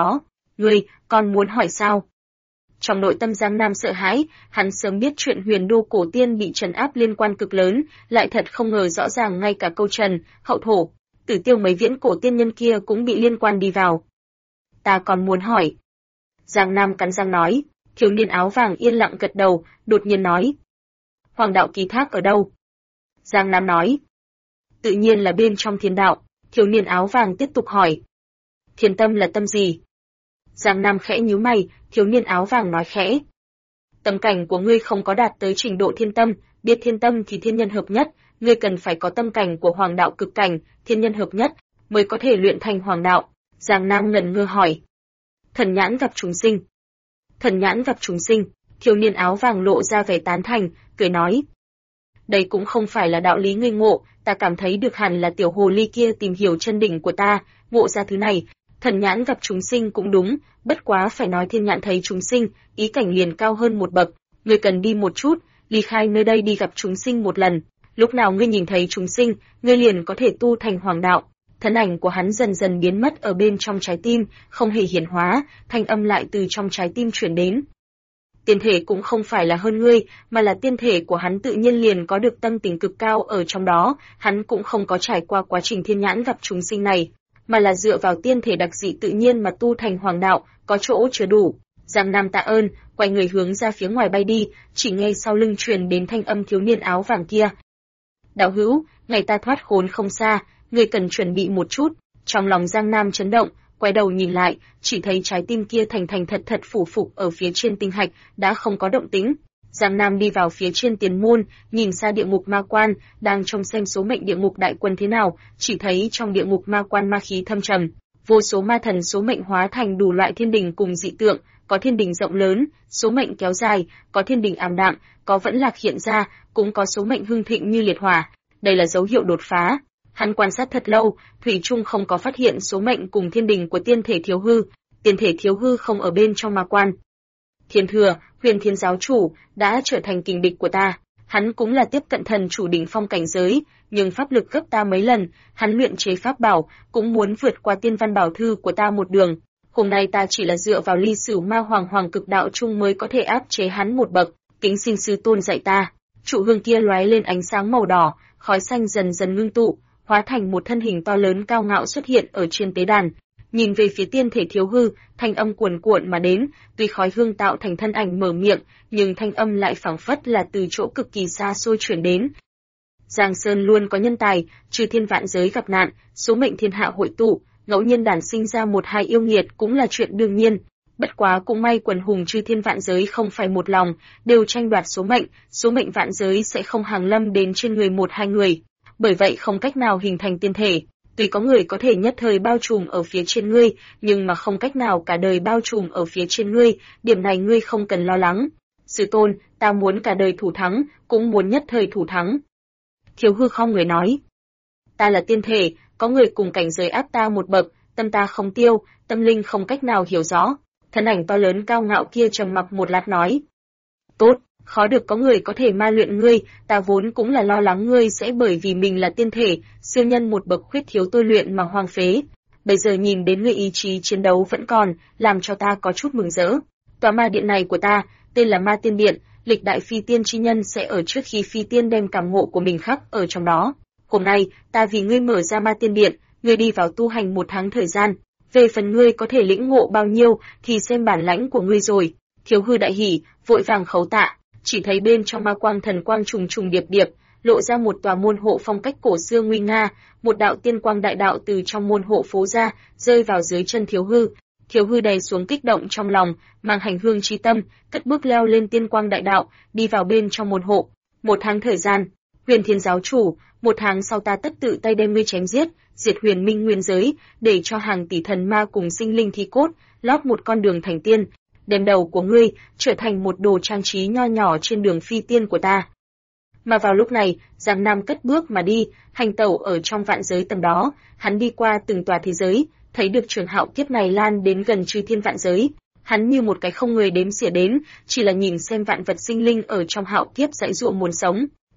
Ngươi, còn muốn hỏi sao? Trong nội tâm Giang Nam sợ hãi, hắn sớm biết chuyện Huyền Đô cổ tiên bị trấn áp liên quan cực lớn, lại thật không ngờ rõ ràng ngay cả câu Trần, Hậu Thổ, Tử Tiêu mấy viễn cổ tiên nhân kia cũng bị liên quan đi vào. Ta còn muốn hỏi. Giang Nam cắn răng nói, thiếu niên áo vàng yên lặng gật đầu, đột nhiên nói. Hoàng đạo ký thác ở đâu? Giang Nam nói. Tự nhiên là bên trong thiên đạo, thiếu niên áo vàng tiếp tục hỏi. Thiên tâm là tâm gì? Giang Nam khẽ nhíu mày, thiếu niên áo vàng nói khẽ. Tâm cảnh của ngươi không có đạt tới trình độ thiên tâm, biết thiên tâm thì thiên nhân hợp nhất, ngươi cần phải có tâm cảnh của hoàng đạo cực cảnh, thiên nhân hợp nhất, mới có thể luyện thành hoàng đạo. Giang Nam ngẩn ngơ hỏi. Thần nhãn gặp chúng sinh. Thần nhãn gặp chúng sinh, thiếu niên áo vàng lộ ra vẻ tán thành, cười nói. Đây cũng không phải là đạo lý ngươi ngộ, ta cảm thấy được hẳn là tiểu hồ ly kia tìm hiểu chân đỉnh của ta, ngộ ra thứ này. Thần nhãn gặp chúng sinh cũng đúng, bất quá phải nói thiên nhãn thấy chúng sinh, ý cảnh liền cao hơn một bậc, ngươi cần đi một chút, ly khai nơi đây đi gặp chúng sinh một lần, lúc nào ngươi nhìn thấy chúng sinh, ngươi liền có thể tu thành hoàng đạo. Thân ảnh của hắn dần dần biến mất ở bên trong trái tim, không hề hiển hóa, thanh âm lại từ trong trái tim truyền đến. Tiên thể cũng không phải là hơn ngươi, mà là tiên thể của hắn tự nhiên liền có được tâm tình cực cao ở trong đó, hắn cũng không có trải qua quá trình thiên nhãn gặp chúng sinh này, mà là dựa vào tiên thể đặc dị tự nhiên mà tu thành hoàng đạo, có chỗ chứa đủ. Giang Nam tạ ơn, quay người hướng ra phía ngoài bay đi, chỉ nghe sau lưng truyền đến thanh âm thiếu niên áo vàng kia. Đạo hữu, ngày ta thoát khốn không xa, ngươi cần chuẩn bị một chút. Trong lòng Giang Nam chấn động, quay đầu nhìn lại, chỉ thấy trái tim kia thành thành thật thật phủ phục ở phía trên tinh hạch, đã không có động tĩnh. Giang Nam đi vào phía trên tiền môn, nhìn xa địa ngục ma quan, đang trông xem số mệnh địa ngục đại quân thế nào, chỉ thấy trong địa ngục ma quan ma khí thâm trầm, vô số ma thần số mệnh hóa thành đủ loại thiên đình cùng dị tượng, có thiên đình rộng lớn, số mệnh kéo dài, có thiên đình ảm đạm, có vẫn lạc hiện ra, cũng có số mệnh hưng thịnh như liệt hỏa. Đây là dấu hiệu đột phá. Hắn quan sát thật lâu, thủy chung không có phát hiện số mệnh cùng thiên đình của tiên thể thiếu hư, tiên thể thiếu hư không ở bên trong ma quan. Thiên Thừa, Huyền Thiên giáo chủ, đã trở thành kình địch của ta. Hắn cũng là tiếp cận thần chủ đỉnh phong cảnh giới, nhưng pháp lực gấp ta mấy lần, hắn luyện chế pháp bảo, cũng muốn vượt qua tiên văn bảo thư của ta một đường. Hôm nay ta chỉ là dựa vào ly sử ma hoàng cực đạo chung mới có thể áp chế hắn một bậc, kính xin sư tôn dạy ta. Trụ hương kia lóe lên ánh sáng màu đỏ, khói xanh dần dần ngưng tụ, hóa thành một thân hình to lớn cao ngạo xuất hiện ở trên tế đàn. Nhìn về phía tiên thể thiếu hư, thanh âm cuồn cuộn mà đến, tuy khói hương tạo thành thân ảnh mở miệng, nhưng thanh âm lại phảng phất là từ chỗ cực kỳ xa xôi truyền đến. Giang Sơn luôn có nhân tài, trừ thiên vạn giới gặp nạn, số mệnh thiên hạ hội tụ, ngẫu nhiên đản sinh ra một hai yêu nghiệt cũng là chuyện đương nhiên. Bất quá cũng may quần hùng chư thiên vạn giới không phải một lòng, đều tranh đoạt số mệnh vạn giới sẽ không hàng lâm đến trên người một hai người, bởi vậy không cách nào hình thành tiên thể. Tuy có người có thể nhất thời bao trùm ở phía trên ngươi, nhưng mà không cách nào cả đời bao trùm ở phía trên ngươi, điểm này ngươi không cần lo lắng. Sư tôn, ta muốn cả đời thủ thắng, cũng muốn nhất thời thủ thắng. Thiếu hư không người nói. Ta là tiên thể, có người cùng cảnh giới áp ta một bậc, tâm ta không tiêu, tâm linh không cách nào hiểu rõ. Thân ảnh to lớn cao ngạo kia trầm mặc một lát nói. Tốt, khó được có người có thể ma luyện ngươi, ta vốn cũng là lo lắng ngươi sẽ bởi vì mình là tiên thể, siêu nhân một bậc khuyết thiếu tôi luyện mà hoang phế. Bây giờ nhìn đến ngươi ý chí chiến đấu vẫn còn, làm cho ta có chút mừng rỡ. Tòa ma điện này của ta, tên là Ma Tiên Điện, lịch đại phi tiên chi nhân sẽ ở trước khi phi tiên đem cảm ngộ của mình khắc ở trong đó. Hôm nay, ta vì ngươi mở ra Ma Tiên Điện, ngươi đi vào tu hành 1 tháng thời gian. Về phần ngươi có thể lĩnh ngộ bao nhiêu thì xem bản lãnh của ngươi rồi. Thiếu hư đại hỉ, vội vàng khấu tạ, chỉ thấy bên trong ma quang thần quang trùng trùng điệp điệp, lộ ra một tòa môn hộ phong cách cổ xưa nguy nga, một đạo tiên quang đại đạo từ trong môn hộ phố ra, rơi vào dưới chân thiếu hư. Thiếu hư đầy xuống kích động trong lòng, mang hành hương chi tâm, cất bước leo lên tiên quang đại đạo, đi vào bên trong môn hộ. 1 tháng thời gian, Huyền Thiên giáo chủ, 1 tháng sau ta tất tự tay đem ngươi chém giết, diệt huyền minh nguyên giới, để cho hàng tỷ thần ma cùng sinh linh thi cốt, lót một con đường thành tiên, đem đầu của ngươi trở thành một đồ trang trí nho nhỏ trên đường phi tiên của ta. Mà vào lúc này, Giang Nam cất bước mà đi, hành tẩu ở trong vạn giới tầm đó, hắn đi qua từng tòa thế giới, thấy được trường hạo kiếp này lan đến gần chư thiên vạn giới. Hắn như một cái không người đếm xỉa đến, chỉ là nhìn xem vạn vật sinh linh ở trong hạo kiếp dãy dụa muốn sống.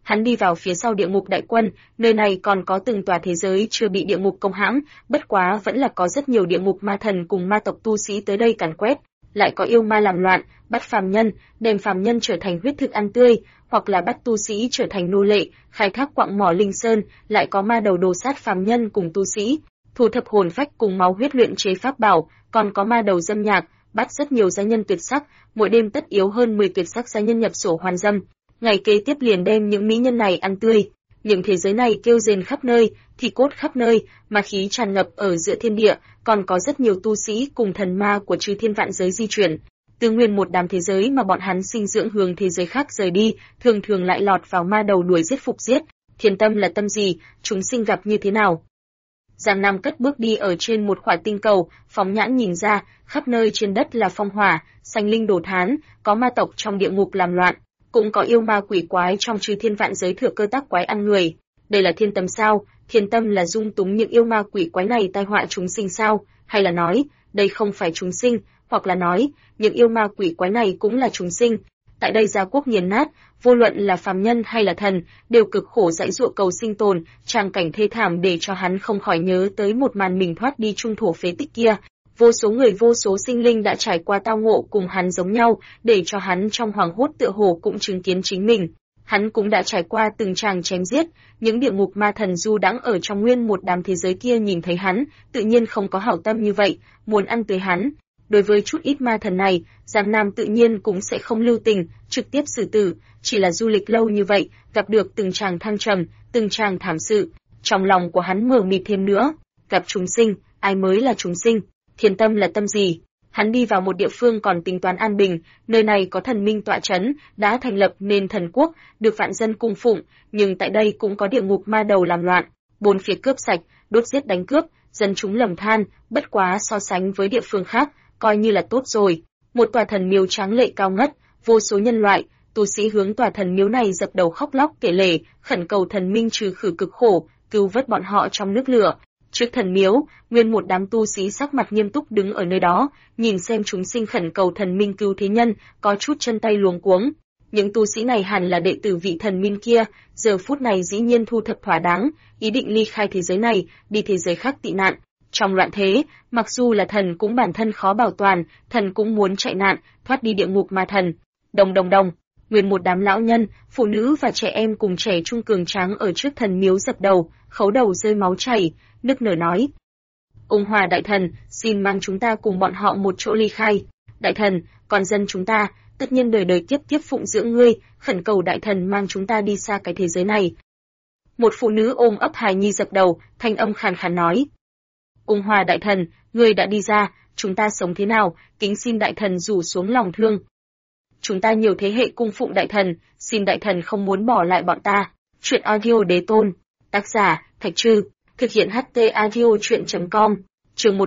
Hắn đi vào phía sau địa ngục đại quân, nơi này còn có từng tòa thế giới chưa bị địa ngục công hãm, bất quá vẫn là có rất nhiều địa ngục ma thần cùng ma tộc tu sĩ tới đây càn quét, lại có yêu ma làm loạn, bắt phàm nhân, đem phàm nhân trở thành huyết thực ăn tươi, hoặc là bắt tu sĩ trở thành nô lệ, khai thác quặng mỏ linh sơn, lại có ma đầu đồ sát phàm nhân cùng tu sĩ, thu thập hồn phách cùng máu huyết luyện chế pháp bảo, còn có ma đầu dâm nhạc, bắt rất nhiều gia nhân tuyệt sắc, mỗi đêm tất yếu hơn 10 tuyệt sắc gia nhân nhập sổ hoàn dâm. Ngày kế tiếp liền đem những mỹ nhân này ăn tươi. Những thế giới này kêu rên khắp nơi, thi cốt khắp nơi, ma khí tràn ngập ở giữa thiên địa, còn có rất nhiều tu sĩ cùng thần ma của chư thiên vạn giới di chuyển. Từ nguyên một đám thế giới mà bọn hắn sinh dưỡng hướng thế giới khác rời đi, thường thường lại lọt vào ma đầu đuổi giết phục giết. Thiên tâm là tâm gì, chúng sinh gặp như thế nào? Giang Nam cất bước đi ở trên một khỏa tinh cầu, phóng nhãn nhìn ra, khắp nơi trên đất là phong hỏa, sanh linh đổ thán, có ma tộc trong địa ngục làm loạn, cũng có yêu ma quỷ quái trong chư thiên vạn giới thừa cơ tác quái ăn người. Đây là thiên tâm sao? Thiên tâm là dung túng những yêu ma quỷ quái này tai họa chúng sinh sao? Hay là nói, đây không phải chúng sinh, hoặc là nói, những yêu ma quỷ quái này cũng là chúng sinh? Tại đây gia quốc nghiền nát, vô luận là phàm nhân hay là thần, đều cực khổ dãy dụa cầu sinh tồn, tràng cảnh thê thảm để cho hắn không khỏi nhớ tới một màn mình thoát đi trung thổ phế tích kia. Vô số người vô số sinh linh đã trải qua tao ngộ cùng hắn giống nhau, để cho hắn trong hoàng hốt tựa hồ cũng chứng kiến chính mình. Hắn cũng đã trải qua từng tràng chém giết, những địa ngục ma thần du đãng ở trong nguyên một đám thế giới kia nhìn thấy hắn, tự nhiên không có hảo tâm như vậy, muốn ăn tươi hắn. Đối với chút ít ma thần này, Giang Nam tự nhiên cũng sẽ không lưu tình, trực tiếp xử tử, chỉ là du lịch lâu như vậy, gặp được từng tràng thăng trầm, từng tràng thảm sự, trong lòng của hắn mờ mịt thêm nữa. Gặp chúng sinh, ai mới là chúng sinh? Thiên tâm là tâm gì? Hắn đi vào một địa phương còn tính toán an bình, nơi này có thần minh tọa chấn, đã thành lập nên thần quốc, được vạn dân cung phụng, nhưng tại đây cũng có địa ngục ma đầu làm loạn, bốn phía cướp sạch, đốt giết đánh cướp, dân chúng lầm than, bất quá so sánh với địa phương khác, coi như là tốt rồi. Một tòa thần miếu tráng lệ cao ngất, vô số nhân loại, tu sĩ hướng tòa thần miếu này dập đầu khóc lóc kể lể, khẩn cầu thần minh trừ khử cực khổ, cứu vớt bọn họ trong nước lửa. Trước thần miếu, nguyên một đám tu sĩ sắc mặt nghiêm túc đứng ở nơi đó, nhìn xem chúng sinh khẩn cầu thần minh cứu thế nhân, có chút chân tay luống cuống. Những tu sĩ này hẳn là đệ tử vị thần minh kia, giờ phút này dĩ nhiên thu thập thỏa đáng, ý định ly khai thế giới này, đi thế giới khác tị nạn. Trong loạn thế, mặc dù là thần cũng bản thân khó bảo toàn, thần cũng muốn chạy nạn, thoát đi địa ngục ma thần. Đồng đồng đồng, nguyên một đám lão nhân, phụ nữ và trẻ em cùng trẻ trung cường tráng ở trước thần miếu dập đầu, khấu đầu rơi máu chảy, nức nở nói: Ung Hòa đại thần, xin mang chúng ta cùng bọn họ một chỗ ly khai. Đại thần, còn dân chúng ta, tất nhiên đời đời kiếp kiếp phụng dưỡng ngươi, khẩn cầu đại thần mang chúng ta đi xa cái thế giới này. Một phụ nữ ôm ấp hài nhi dập đầu, thanh âm khàn khàn nói: Ung Hòa đại thần, ngươi đã đi ra, chúng ta sống thế nào, kính xin đại thần rủ xuống lòng thương. Chúng ta nhiều thế hệ cung phụng đại thần, xin đại thần không muốn bỏ lại bọn ta. Truyện audio đế tôn, tác giả Thạch Trư, thực hiện HT audio truyện.com, chương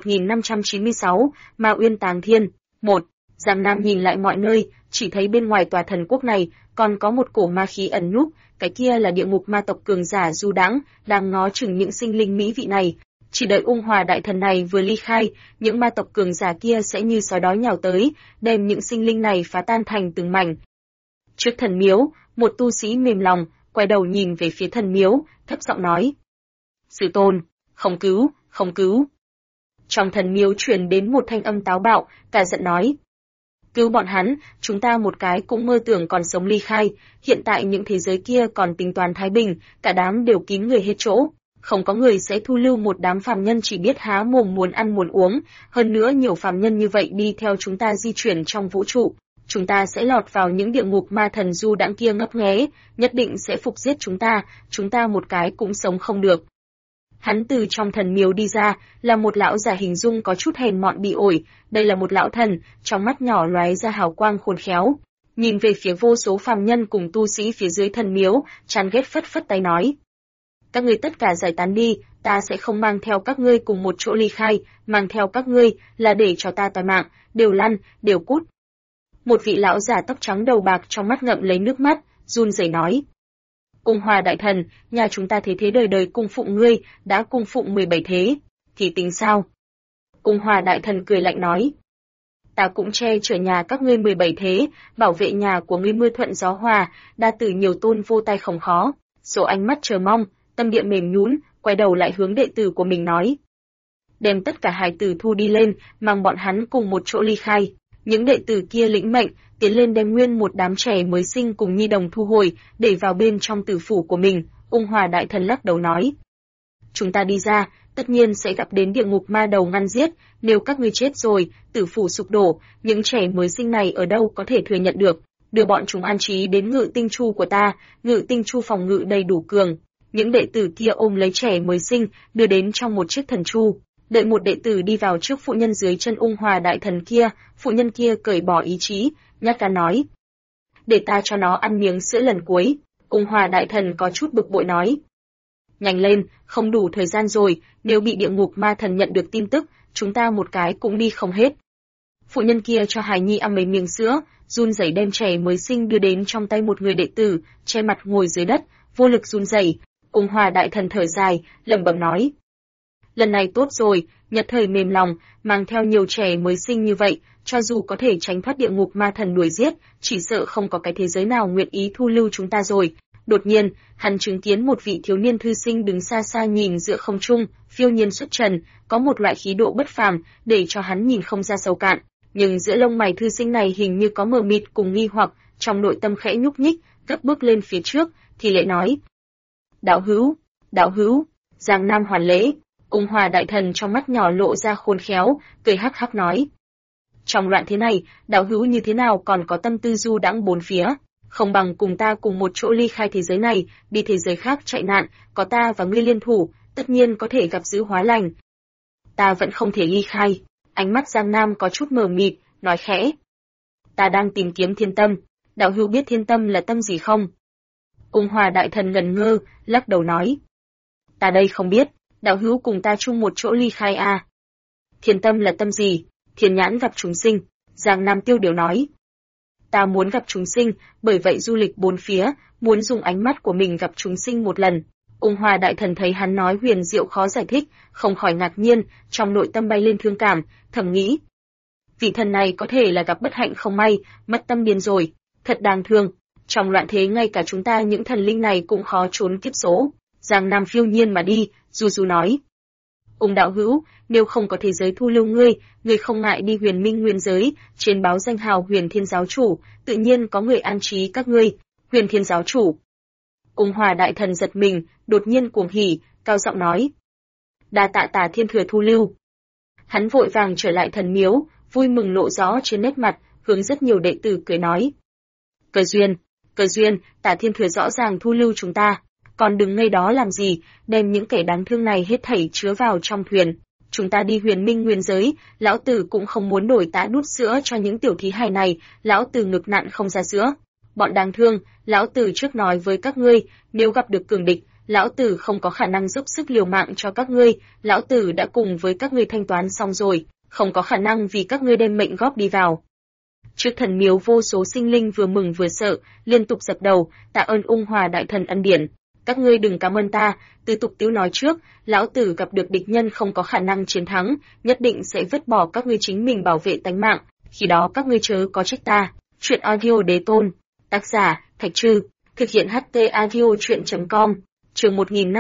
1596, Ma Uyên Tàng Thiên. 1. Giang Nam nhìn lại mọi nơi, chỉ thấy bên ngoài tòa thần quốc này còn có một cổ ma khí ẩn núp, cái kia là địa ngục ma tộc cường giả du đãng, đang ngó chừng những sinh linh mỹ vị này. Chỉ đợi Ung Hòa đại thần này vừa ly khai, những ma tộc cường giả kia sẽ như sói đói nhào tới, đem những sinh linh này phá tan thành từng mảnh. Trước thần miếu, một tu sĩ mềm lòng, quay đầu nhìn về phía thần miếu, thấp giọng nói: Sư tôn, không cứu, không cứu. Trong thần miếu truyền đến một thanh âm táo bạo, cả giận nói: Cứu bọn hắn, chúng ta một cái cũng mơ tưởng còn sống ly khai, hiện tại những thế giới kia còn tính toán thái bình, cả đám đều kín người hết chỗ. Không có người sẽ thu lưu một đám phàm nhân chỉ biết há mồm muốn ăn muốn uống, hơn nữa nhiều phàm nhân như vậy đi theo chúng ta di chuyển trong vũ trụ, chúng ta sẽ lọt vào những địa ngục ma thần du đãng kia ngấp nghé, nhất định sẽ phục giết chúng ta một cái cũng sống không được. Hắn từ trong thần miếu đi ra, là một lão già hình dung có chút hèn mọn bị ổi, đây là một lão thần, trong mắt nhỏ lóe ra hào quang khôn khéo. Nhìn về phía vô số phàm nhân cùng tu sĩ phía dưới thần miếu, chán ghét phất phất tay nói: Các ngươi tất cả giải tán đi, ta sẽ không mang theo các ngươi cùng một chỗ ly khai, mang theo các ngươi là để cho ta toi mạng, đều lăn, đều cút. Một vị lão già tóc trắng đầu bạc trong mắt ngậm lấy nước mắt, run rẩy nói: Ung Hòa đại thần, nhà chúng ta thế thế đời đời cung phụng ngươi, đã cung phụng 17 thế, thì tính sao? Ung Hòa đại thần cười lạnh nói: ta cũng che chở nhà các ngươi 17 thế, bảo vệ nhà của ngươi mưa thuận gió hòa, đa tử nhiều tôn vô tai không khó. Số ánh mắt chờ mong, tâm địa mềm nhũn, quay đầu lại hướng đệ tử của mình nói. Đem tất cả hài tử thu đi lên, mang bọn hắn cùng một chỗ ly khai. Những đệ tử kia lĩnh mệnh, tiến lên đem nguyên một đám trẻ mới sinh cùng nhi đồng thu hồi, để vào bên trong tử phủ của mình. Ung Hòa Đại Thần lắc đầu nói. Chúng ta đi ra, tất nhiên sẽ gặp đến địa ngục ma đầu ngăn giết, nếu các ngươi chết rồi, tử phủ sụp đổ, những trẻ mới sinh này ở đâu có thể thừa nhận được, đưa bọn chúng an trí đến Ngự Tinh Chu của ta, Ngự Tinh Chu phòng ngự đầy đủ cường. Những đệ tử kia ôm lấy trẻ mới sinh, đưa đến trong một chiếc thần chu. Đợi một đệ tử đi vào trước phụ nhân dưới chân Ung Hòa Đại Thần kia, phụ nhân kia cởi bỏ ý chí, nhát gan nói. Để ta cho nó ăn miếng sữa lần cuối. Ung Hòa Đại Thần có chút bực bội nói. Nhanh lên, không đủ thời gian rồi, nếu bị địa ngục ma thần nhận được tin tức, chúng ta một cái cũng đi không hết. Phụ nhân kia cho hài nhi ăn mấy miếng sữa, run rẩy đem trẻ mới sinh đưa đến trong tay một người đệ tử, che mặt ngồi dưới đất, vô lực run rẩy. Ung Hòa Đại Thần thở dài, lẩm bẩm nói. Lần này tốt rồi, Nhật Thời mềm lòng, mang theo nhiều trẻ mới sinh như vậy, cho dù có thể tránh thoát địa ngục ma thần đuổi giết, chỉ sợ không có cái thế giới nào nguyện ý thu lưu chúng ta rồi. Đột nhiên, hắn chứng kiến một vị thiếu niên thư sinh đứng xa xa nhìn giữa không trung, phiêu nhiên xuất trần, có một loại khí độ bất phàm, để cho hắn nhìn không ra sâu cạn. Nhưng giữa lông mày thư sinh này hình như có mờ mịt cùng nghi hoặc, trong nội tâm khẽ nhúc nhích, gấp bước lên phía trước, thì lễ nói. Đạo hữu, Giang Nam hoàn lễ. Ung Hòa Đại Thần trong mắt nhỏ lộ ra khôn khéo, cười hắc hắc nói. Trong loạn thế này, đạo hữu như thế nào còn có tâm tư du đãng bốn phía, không bằng cùng ta cùng một chỗ ly khai thế giới này, đi thế giới khác chạy nạn, có ta và ngươi liên thủ, tất nhiên có thể gặp dữ hóa lành. Ta vẫn không thể ly khai, ánh mắt Giang Nam có chút mờ mịt, nói khẽ. Ta đang tìm kiếm thiên tâm, đạo hữu biết thiên tâm là tâm gì không? Ung Hòa Đại Thần ngần ngơ, lắc đầu nói. Ta đây không biết. Đạo hữu cùng ta chung một chỗ ly khai à? Thiên tâm là tâm gì? Thiên nhãn gặp chúng sinh. Giang Nam tiêu điều nói. Ta muốn gặp chúng sinh, bởi vậy du lịch bốn phía, muốn dùng ánh mắt của mình gặp chúng sinh một lần. Ung Hòa Đại Thần thấy hắn nói huyền diệu khó giải thích, không khỏi ngạc nhiên, trong nội tâm bay lên thương cảm, thầm nghĩ. Vị thần này có thể là gặp bất hạnh không may, mất tâm điên rồi, thật đáng thương. Trong loạn thế ngay cả chúng ta những thần linh này cũng khó trốn kiếp số. Giang Nam phiêu nhiên mà đi, du nói. Ung đạo hữu, nếu không có thế giới thu lưu ngươi không ngại đi Huyền Minh Nguyên giới, trên báo danh hào Huyền Thiên Giáo Chủ, tự nhiên có người an trí các ngươi. Huyền Thiên Giáo Chủ. Ung Hòa Đại Thần giật mình, đột nhiên cuồng hỉ, cao giọng nói. Đa tạ Tả Thiên Thừa thu lưu. Hắn vội vàng trở lại thần miếu, vui mừng lộ rõ trên nét mặt, hướng rất nhiều đệ tử cười nói. Cơ duyên, Tả Thiên Thừa rõ ràng thu lưu chúng ta. Còn đừng ngây đó làm gì, đem những kẻ đáng thương này hết thảy chứa vào trong thuyền. Chúng ta đi Huyền Minh Nguyên giới, lão tử cũng không muốn đổi tã đút sữa cho những tiểu thí hài này, lão tử ngực nặn không ra sữa. Bọn đáng thương, lão tử trước nói với các ngươi, nếu gặp được cường địch, lão tử không có khả năng giúp sức liều mạng cho các ngươi, lão tử đã cùng với các ngươi thanh toán xong rồi, không có khả năng vì các ngươi đem mệnh góp đi vào. Trước thần miếu vô số sinh linh vừa mừng vừa sợ, liên tục dập đầu, tạ ơn Ung Hòa Đại Thần ân điển. Các ngươi đừng cảm ơn ta, Từ Tục Tiếu nói trước, lão tử gặp được địch nhân không có khả năng chiến thắng, nhất định sẽ vứt bỏ các ngươi chính mình bảo vệ tánh mạng, khi đó các ngươi chớ có trách ta. Truyện audio đế tôn, tác giả, Thạch Trư, thực hiện HT audio truyện.com, chương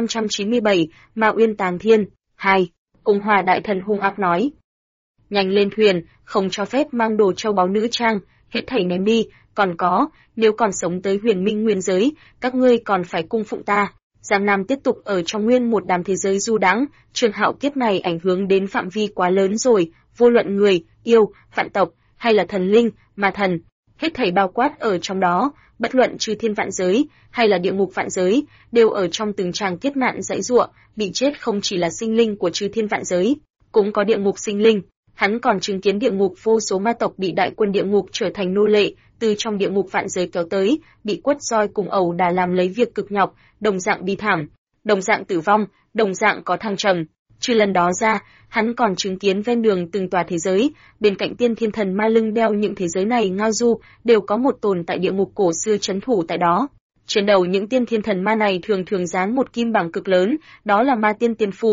1597, Ma Uyên Tàng Thiên, 2, Ung Hòa Đại Thần hung ác nói. Nhanh lên thuyền, không cho phép mang đồ châu báu nữ trang, hết thảy ném đi, còn có, nếu còn sống tới Huyền Minh Nguyên giới, các ngươi còn phải cung phụng ta. Giang Nam tiếp tục ở trong nguyên một đám thế giới du đãng, trường hạo kiếp này ảnh hưởng đến phạm vi quá lớn rồi, vô luận người, yêu, vạn tộc, hay là thần linh, ma thần, hết thảy bao quát ở trong đó, bất luận chư thiên vạn giới, hay là địa ngục vạn giới, đều ở trong từng tràng kiếp nạn dãy giụa, bị chết không chỉ là sinh linh của chư thiên vạn giới, cũng có địa ngục sinh linh. Hắn còn chứng kiến địa ngục vô số ma tộc bị đại quân địa ngục trở thành nô lệ, từ trong địa ngục vạn giới kéo tới, bị quất roi cùng ẩu đả làm lấy việc cực nhọc, đồng dạng bi thảm, đồng dạng tử vong, đồng dạng có thăng trầm. Trừ lần đó ra, hắn còn chứng kiến ven đường từng tòa thế giới, bên cạnh tiên thiên thần ma lưng đeo những thế giới này ngao du, đều có một tồn tại địa ngục cổ xưa trấn thủ tại đó. Trên đầu những tiên thiên thần ma này thường thường dán một kim bảng cực lớn, đó là ma tiên tiền phù.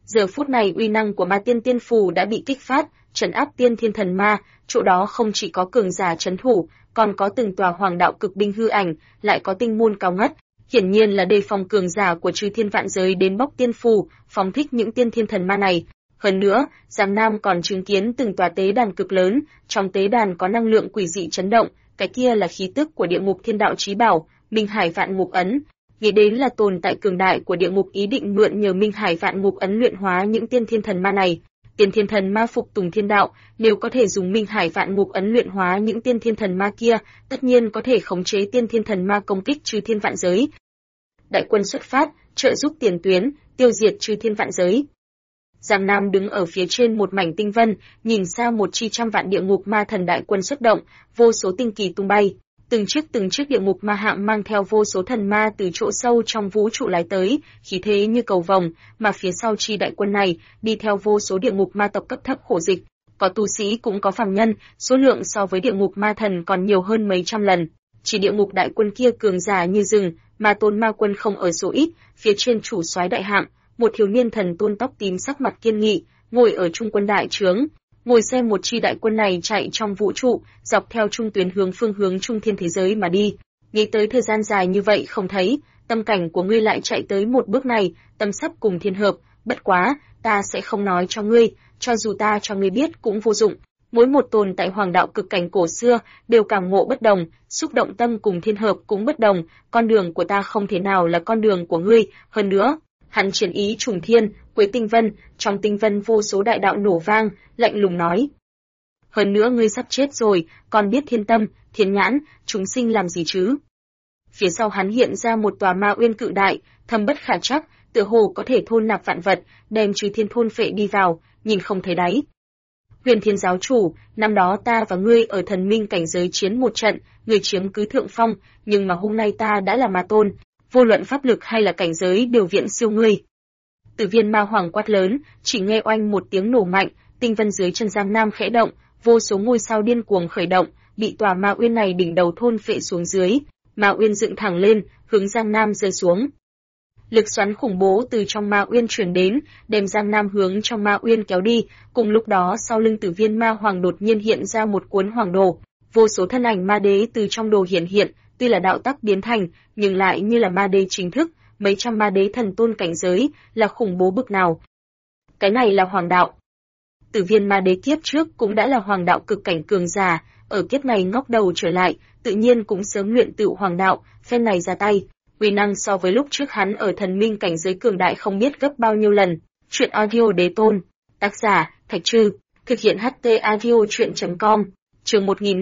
Giờ phút này uy năng của Ma Tiên Tiên Phù đã bị kích phát, trấn áp tiên thiên thần ma, chỗ đó không chỉ có cường giả trấn thủ, còn có từng tòa hoàng đạo cực binh hư ảnh, lại có tinh môn cao ngất, hiển nhiên là đề phòng cường giả của chư thiên vạn giới đến bóc tiên phù, phóng thích những tiên thiên thần ma này. Hơn nữa, Giang Nam còn chứng kiến từng tòa tế đàn cực lớn, trong tế đàn có năng lượng quỷ dị chấn động, cái kia là khí tức của địa ngục thiên đạo chí bảo, Minh Hải Vạn Ngục Ấn. Nghĩ đến là tồn tại cường đại của địa ngục ý định mượn nhờ Minh Hải Vạn Ngục Ấn luyện hóa những tiên thiên thần ma này. Tiên thiên thần ma phục tùng thiên đạo, nếu có thể dùng Minh Hải Vạn Ngục Ấn luyện hóa những tiên thiên thần ma kia, tất nhiên có thể khống chế tiên thiên thần ma công kích chư thiên vạn giới. Đại quân xuất phát, trợ giúp tiền tuyến, tiêu diệt chư thiên vạn giới. Giang Nam đứng ở phía trên một mảnh tinh vân, nhìn xa một chi trăm vạn địa ngục ma thần đại quân xuất động, vô số tinh kỳ tung bay. Từng chiếc địa ngục ma hạm mang theo vô số thần ma từ chỗ sâu trong vũ trụ lái tới, khí thế như cầu vồng, mà phía sau chi đại quân này, đi theo vô số địa ngục ma tộc cấp thấp khổ dịch. Có tu sĩ cũng có phàm nhân, số lượng so với địa ngục ma thần còn nhiều hơn mấy trăm lần. Chỉ địa ngục đại quân kia cường giả như rừng, mà tôn ma quân không ở số ít, phía trên chủ soái đại hạm, một thiếu niên thần tôn tóc tím sắc mặt kiên nghị, ngồi ở trung quân đại trướng, ngồi xem một chi đại quân này chạy trong vũ trụ, dọc theo trung tuyến phương hướng trung thiên thế giới mà đi. Nghĩ tới thời gian dài như vậy không thấy, tâm cảnh của ngươi lại chạy tới một bước này, tâm sắp cùng thiên hợp, bất quá, ta sẽ không nói cho ngươi, cho dù ta cho ngươi biết cũng vô dụng. Mỗi một tồn tại hoàng đạo cực cảnh cổ xưa đều cảm ngộ bất đồng, xúc động tâm cùng thiên hợp cũng bất đồng, con đường của ta không thể nào là con đường của ngươi, hơn nữa, hắn triển ý trùng thiên, quấy tinh vân, trong tinh vân vô số đại đạo nổ vang, lạnh lùng nói. Hơn nữa ngươi sắp chết rồi, còn biết thiên tâm, thiên nhãn, chúng sinh làm gì chứ? Phía sau hắn hiện ra một tòa ma uyên cự đại, thâm bất khả trắc, tựa hồ có thể thôn nạp vạn vật, đem chư thiên thôn phệ đi vào, nhìn không thấy đáy. Huyền Thiên giáo chủ, năm đó ta và ngươi ở thần minh cảnh giới chiến một trận, ngươi chiếm cứ thượng phong, nhưng mà hôm nay ta đã là ma tôn, vô luận pháp lực hay là cảnh giới đều viễn siêu ngươi. Tử Viên Ma Hoàng quát lớn, chỉ nghe oanh một tiếng nổ mạnh, tinh vân dưới chân Giang Nam khẽ động, vô số ngôi sao điên cuồng khởi động, bị tòa ma uyên này đỉnh đầu thôn phệ xuống dưới, ma uyên dựng thẳng lên, hướng Giang Nam rơi xuống. Lực xoắn khủng bố từ trong ma uyên truyền đến, đem Giang Nam hướng trong ma uyên kéo đi, cùng lúc đó sau lưng Tử Viên Ma Hoàng đột nhiên hiện ra một cuốn hoàng đồ, vô số thân ảnh ma đế từ trong đồ hiện, tuy là đạo tắc biến thành, nhưng lại như là ma đế chính thức, mấy trăm ma đế thần tôn cảnh giới, là khủng bố bực nào. Cái này là hoàng đạo. Tử Viên ma đế kiếp trước cũng đã là hoàng đạo cực cảnh cường giả, ở kiếp này ngóc đầu trở lại, tự nhiên cũng sớm luyện tựu hoàng đạo, phen này ra tay. Uy năng so với lúc trước hắn ở thần minh cảnh giới cường đại không biết gấp bao nhiêu lần. Chuyện audio đế tôn. Tác giả, Thạch Trư. Thực hiện HT audio chuyện.com. Chương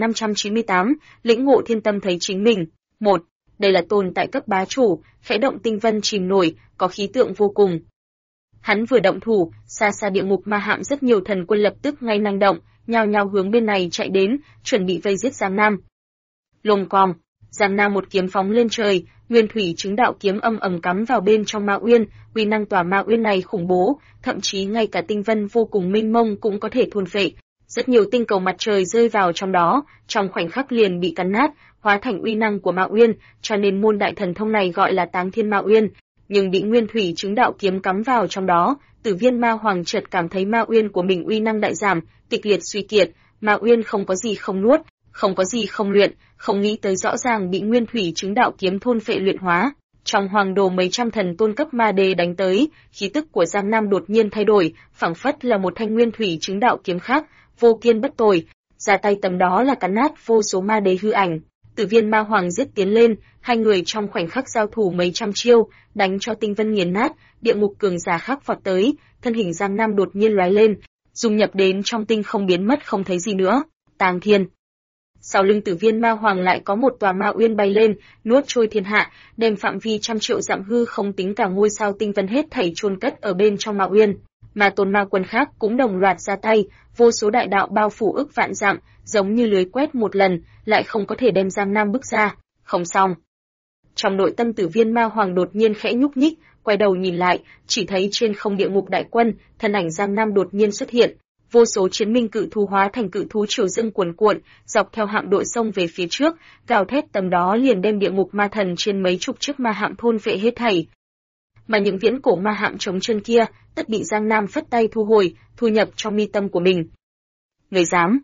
1598, lĩnh ngộ thiên tâm thấy chính mình. 1. Đây là tồn tại cấp bá chủ, khẽ động tinh vân chìm nổi, có khí tượng vô cùng. Hắn vừa động thủ, xa xa địa ngục ma hạm rất nhiều thần quân lập tức ngay năng động, nhao nhao hướng bên này chạy đến, chuẩn bị vây giết Giang Nam. Lồm còm, Giang Nam một kiếm phóng lên trời, nguyên thủy chứng đạo kiếm âm ầm cắm vào bên trong ma uyên, uy năng tòa ma uyên này khủng bố, thậm chí ngay cả tinh vân vô cùng mênh mông cũng có thể thôn phệ. Rất nhiều tinh cầu mặt trời rơi vào trong đó, trong khoảnh khắc liền bị cắn nát, hóa thành uy năng của ma uyên, cho nên môn đại thần thông này gọi là Táng Thiên Ma Uyên. Nhưng bị nguyên thủy chứng đạo kiếm cắm vào trong đó, Tử Viên Ma Hoàng chợt cảm thấy ma uyên của mình uy năng đại giảm, kịch liệt suy kiệt, ma uyên không có gì không nuốt, không có gì không luyện, không nghĩ tới rõ ràng bị nguyên thủy chứng đạo kiếm thôn phệ luyện hóa. Trong hoàng đồ mấy trăm thần tôn cấp ma đế đánh tới, khí tức của Giang Nam đột nhiên thay đổi, phảng phất là một thanh nguyên thủy chứng đạo kiếm khác, vô kiên bất tồi, ra tay tầm đó là cắn nát vô số ma đế hư ảnh. Tử Viên Ma Hoàng giết tiến lên, hai người trong khoảnh khắc giao thủ mấy trăm chiêu, đánh cho tinh vân nghiền nát, địa ngục cường giả khác vọt tới, thân hình Giang Nam đột nhiên lóe lên, dung nhập đến trong tinh không biến mất không thấy gì nữa. Táng Thiên. Sau lưng Tử Viên Ma Hoàng lại có một tòa ma uyên bay lên, nuốt trôi thiên hạ, đem phạm vi trăm triệu dặm hư không tính cả ngôi sao tinh vân hết thảy chôn cất ở bên trong ma uyên. Mà tôn ma quân khác cũng đồng loạt ra tay, vô số đại đạo bao phủ ức vạn dặm, giống như lưới quét một lần, lại không có thể đem Giang Nam bước ra. Không xong. Trong nội tâm Tử Viên Ma Hoàng đột nhiên khẽ nhúc nhích, quay đầu nhìn lại, chỉ thấy trên không địa ngục đại quân, thân ảnh Giang Nam đột nhiên xuất hiện. Vô số chiến minh cự thú hóa thành cự thú triều dâng cuồn cuộn, dọc theo hạm đội sông về phía trước, gào thét tầm đó liền đem địa ngục ma thần trên mấy chục chiếc ma hạm thôn phệ hết thảy. mà những viễn cổ ma hạm chống chân kia, tất bị Giang Nam phất tay thu hồi, thu nhập trong mi tâm của mình. Người dám?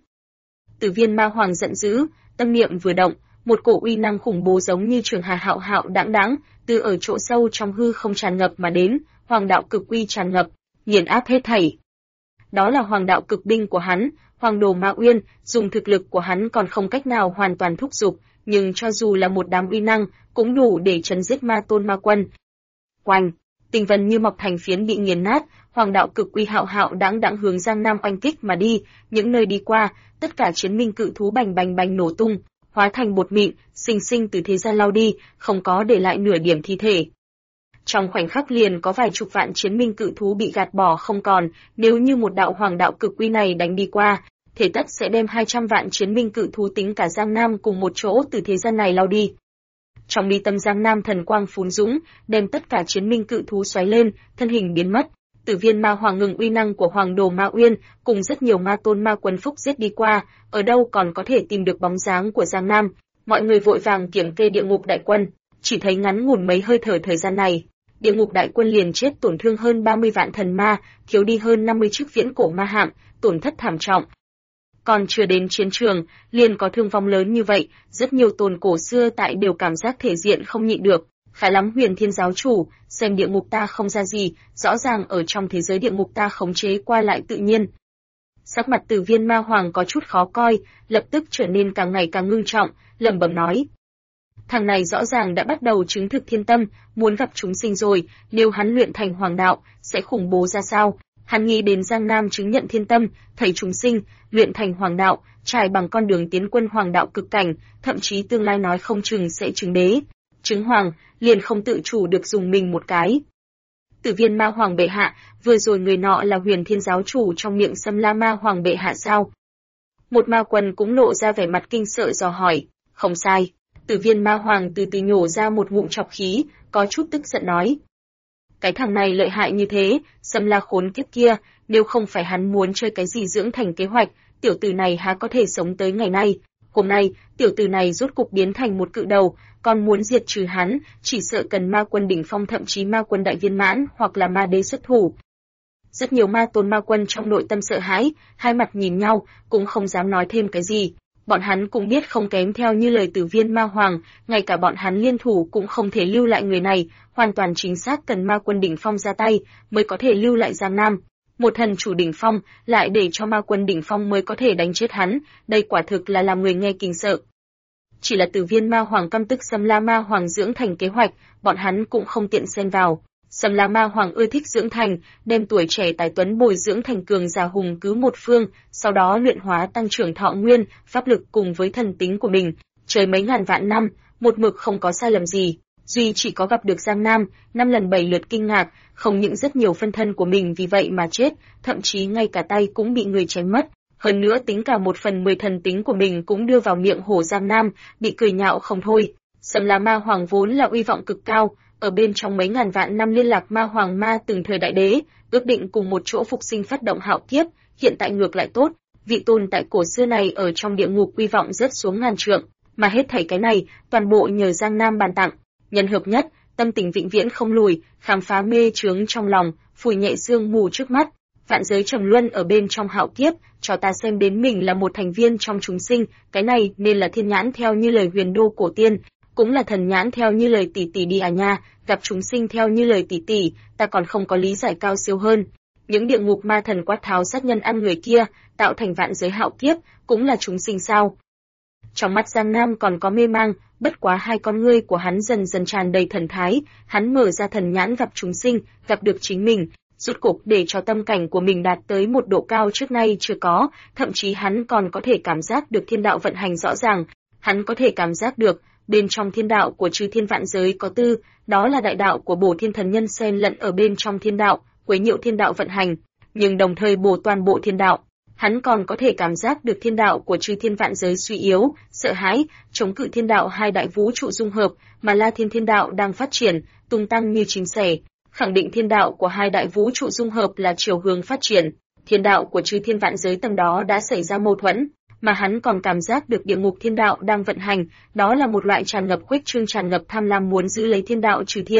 Tử Viên Ma Hoàng giận dữ, tâm niệm vừa động, một cổ uy năng khủng bố giống như trường hà hạo hạo đãng đãng, từ ở chỗ sâu trong hư không tràn ngập mà đến, hoàng đạo cực uy tràn ngập, nghiền áp hết thảy. Đó là hoàng đạo cực binh của hắn, Hoàng Đồ Ma Uyên, dùng thực lực của hắn còn không cách nào hoàn toàn thúc giục, nhưng cho dù là một đám uy năng, cũng đủ để trấn giết ma tôn ma quân. Oanh, tinh vân như mọc thành phiến bị nghiền nát, hoàng đạo cực uy hạo hạo đãng đãng hướng Giang Nam oanh kích mà đi, những nơi đi qua, tất cả chiến minh cự thú bành bành bành nổ tung, hóa thành bột mịn, xinh xinh từ thế gian lao đi, không có để lại nửa điểm thi thể. Trong khoảnh khắc liền có vài chục vạn chiến minh cự thú bị gạt bỏ không còn, nếu như một đạo hoàng đạo cực uy này đánh đi qua, thể tất sẽ đem 200 vạn chiến minh cự thú tính cả Giang Nam cùng một chỗ từ thế gian này lao đi. Trong mi tâm Giang Nam thần quang phún dũng, đem tất cả chiến minh cự thú xoáy lên, thân hình biến mất. Tử Viên Ma Hoàng ngừng uy năng của Hoàng Đồ Ma Uyên, cùng rất nhiều ma tôn ma quân phúc giết đi qua, ở đâu còn có thể tìm được bóng dáng của Giang Nam. Mọi người vội vàng kiểm kê địa ngục đại quân, chỉ thấy ngắn ngủn mấy hơi thở thời gian này, địa ngục đại quân liền chết tổn thương hơn 30 vạn thần ma, thiếu đi hơn 50 chiếc viễn cổ ma hạm, tổn thất thảm trọng. Còn chưa đến chiến trường, liền có thương vong lớn như vậy, rất nhiều tôn cổ xưa tại đều cảm giác thể diện không nhịn được. Khá lắm Huyền Thiên giáo chủ, xem địa ngục ta không ra gì, rõ ràng ở trong thế giới địa ngục ta khống chế qua lại tự nhiên. Sắc mặt Tử Viên Ma Hoàng có chút khó coi, lập tức trở nên càng ngày càng ngưng trọng, lẩm bẩm nói. Thằng này rõ ràng đã bắt đầu chứng thực thiên tâm, muốn gặp chúng sinh rồi, nếu hắn luyện thành hoàng đạo, sẽ khủng bố ra sao? Hắn nghĩ đến Giang Nam chứng nhận thiên tâm, thấy chúng sinh, luyện thành hoàng đạo, trải bằng con đường tiến quân hoàng đạo cực cảnh, thậm chí tương lai nói không chừng sẽ chứng đế. Chứng hoàng, liền không tự chủ được dùng mình một cái. Tử Viên Ma Hoàng bệ hạ, vừa rồi người nọ là Huyền Thiên giáo chủ trong miệng Xâm La Ma Hoàng bệ hạ sao? Một ma quân cũng lộ ra vẻ mặt kinh sợ dò hỏi. Không sai. Tử Viên Ma Hoàng từ từ nhổ ra một ngụm trọc khí, có chút tức giận nói. Cái thằng này lợi hại như thế, Xâm La khốn kiếp kia, nếu không phải hắn muốn chơi cái gì dưỡng thành kế hoạch, tiểu tử này há có thể sống tới ngày nay. Hôm nay, tiểu tử này rốt cục biến thành một cự đầu, còn muốn diệt trừ hắn, chỉ sợ cần ma quân đỉnh phong thậm chí ma quân đại viên mãn hoặc là ma đế xuất thủ. Rất nhiều ma tôn ma quân trong nội tâm sợ hãi, hai mặt nhìn nhau, cũng không dám nói thêm cái gì. Bọn hắn cũng biết không kém theo như lời Tử Viên Ma Hoàng, ngay cả bọn hắn liên thủ cũng không thể lưu lại người này, hoàn toàn chính xác cần ma quân đỉnh phong ra tay mới có thể lưu lại Giang Nam. Một thần chủ đỉnh phong lại để cho ma quân đỉnh phong mới có thể đánh chết hắn, đây quả thực là làm người nghe kinh sợ. Chỉ là Tử Viên Ma Hoàng căm tức Xâm La Ma Hoàng dưỡng thành kế hoạch, bọn hắn cũng không tiện xen vào. Xâm La Ma Hoàng ưa thích dưỡng thành, đem tuổi trẻ tài tuấn bồi dưỡng thành cường giả hùng cứ một phương, sau đó luyện hóa tăng trưởng thọ nguyên, pháp lực cùng với thần tính của mình, chơi mấy ngàn vạn năm, một mực không có sai lầm gì. Duy chỉ có gặp được Giang Nam, 5 lần 7 lượt kinh ngạc, không những rất nhiều phân thân của mình vì vậy mà chết, thậm chí ngay cả tay cũng bị người chém mất. Hơn nữa tính cả 1/10 thần tính của mình cũng đưa vào miệng hổ Giang Nam, bị cười nhạo không thôi. Xâm La Ma Hoàng vốn là uy vọng cực cao, ở bên trong mấy ngàn vạn năm liên lạc ma hoàng ma từng thời đại đế, ước định cùng một chỗ phục sinh phát động hạo kiếp, hiện tại ngược lại tốt, vị tôn tại cổ xưa này ở trong địa ngục uy vọng rớt xuống ngàn trượng, mà hết thảy cái này, toàn bộ nhờ Giang Nam ban tặng. Nhân hợp nhất, tâm tình vĩnh viễn không lùi, khám phá mê chướng trong lòng, phủi nhẹ sương mù trước mắt. Vạn giới trầm luân ở bên trong hạo kiếp, cho ta xem đến mình là một thành viên trong chúng sinh, cái này nên là thiên nhãn theo như lời huyền đô cổ tiên, cũng là thần nhãn theo như lời tỷ tỷ đi à nha, gặp chúng sinh theo như lời tỷ tỷ, ta còn không có lý giải cao siêu hơn. Những địa ngục ma thần quát tháo sát nhân ăn người kia, tạo thành vạn giới hạo kiếp, cũng là chúng sinh sao? Trong mắt Giang Nam còn có mê mang, bất quá hai con ngươi của hắn dần dần tràn đầy thần thái, hắn mở ra thần nhãn gặp chúng sinh, gặp được chính mình, rốt cục để cho tâm cảnh của mình đạt tới một độ cao trước nay chưa có, thậm chí hắn còn có thể cảm giác được thiên đạo vận hành rõ ràng, hắn có thể cảm giác được, bên trong thiên đạo của chư thiên vạn giới có tư, đó là đại đạo của Bổ Thiên Thần Nhân xen lẫn ở bên trong thiên đạo, quấy nhiễu thiên đạo vận hành, nhưng đồng thời bổ toàn bộ thiên đạo. Hắn còn có thể cảm giác được thiên đạo của chư thiên vạn giới suy yếu, sợ hãi, chống cự thiên đạo hai đại vũ trụ dung hợp, mà La Thiên thiên đạo đang phát triển, tung tăng như chim sẻ, khẳng định thiên đạo của hai đại vũ trụ dung hợp là chiều hướng phát triển. Thiên đạo của chư thiên vạn giới tầng đó đã xảy ra mâu thuẫn, mà hắn còn cảm giác được địa ngục thiên đạo đang vận hành, đó là một loại tràn ngập khuếch trương tràn ngập tham lam muốn giữ lấy thiên đạo trừ thiên.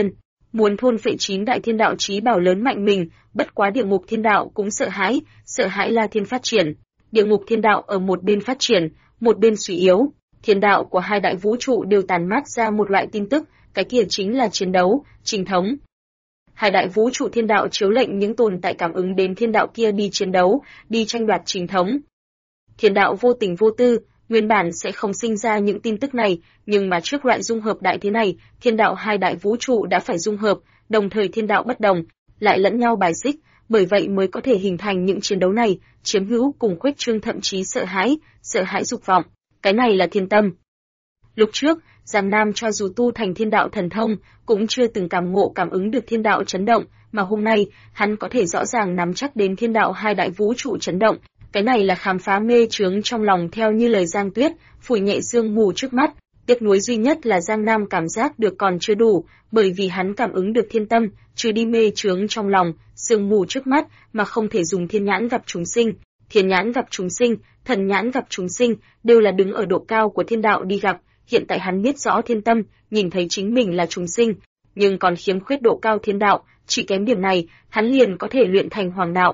muốn thôn phệ 9 đại thiên đạo chí bảo lớn mạnh mình, bất quá địa ngục thiên đạo cũng sợ hãi La Thiên phát triển. Địa ngục thiên đạo ở một bên phát triển, một bên suy yếu. Thiên đạo của hai đại vũ trụ đều tàn mát ra một loại tin tức, cái kia chính là chiến đấu, chính thống. Hai đại vũ trụ thiên đạo chiếu lệnh những tồn tại cảm ứng đến thiên đạo kia đi chiến đấu, đi tranh đoạt chính thống. Thiên đạo vô tình vô tư, nguyên bản sẽ không sinh ra những tin tức này, nhưng mà trước loại dung hợp đại thế này, thiên đạo hai đại vũ trụ đã phải dung hợp, đồng thời thiên đạo bất đồng, lại lẫn nhau bài xích, bởi vậy mới có thể hình thành những chiến đấu này, chiếm hữu cùng khuếch trương thậm chí sợ hãi dục vọng. Cái này là thiên tâm. Lúc trước, Giang Nam cho dù tu thành thiên đạo thần thông, cũng chưa từng cảm ứng được thiên đạo chấn động, mà hôm nay, hắn có thể rõ ràng nắm chắc đến thiên đạo hai đại vũ trụ chấn động. Cái này là khám phá mê chướng trong lòng theo như lời Giang Tuyết, phủi nhẹ sương mù trước mắt. Tiếc nuối duy nhất là Giang Nam cảm giác được còn chưa đủ, bởi vì hắn cảm ứng được thiên tâm, trừ đi mê chướng trong lòng, sương mù trước mắt, mà không thể dùng thiên nhãn gặp chúng sinh. Thiên nhãn gặp chúng sinh, thần nhãn gặp chúng sinh, đều là đứng ở độ cao của thiên đạo đi gặp. Hiện tại hắn biết rõ thiên tâm, nhìn thấy chính mình là chúng sinh, nhưng còn khiếm khuyết độ cao thiên đạo, chỉ kém điểm này, hắn liền có thể luyện thành hoàng đạo.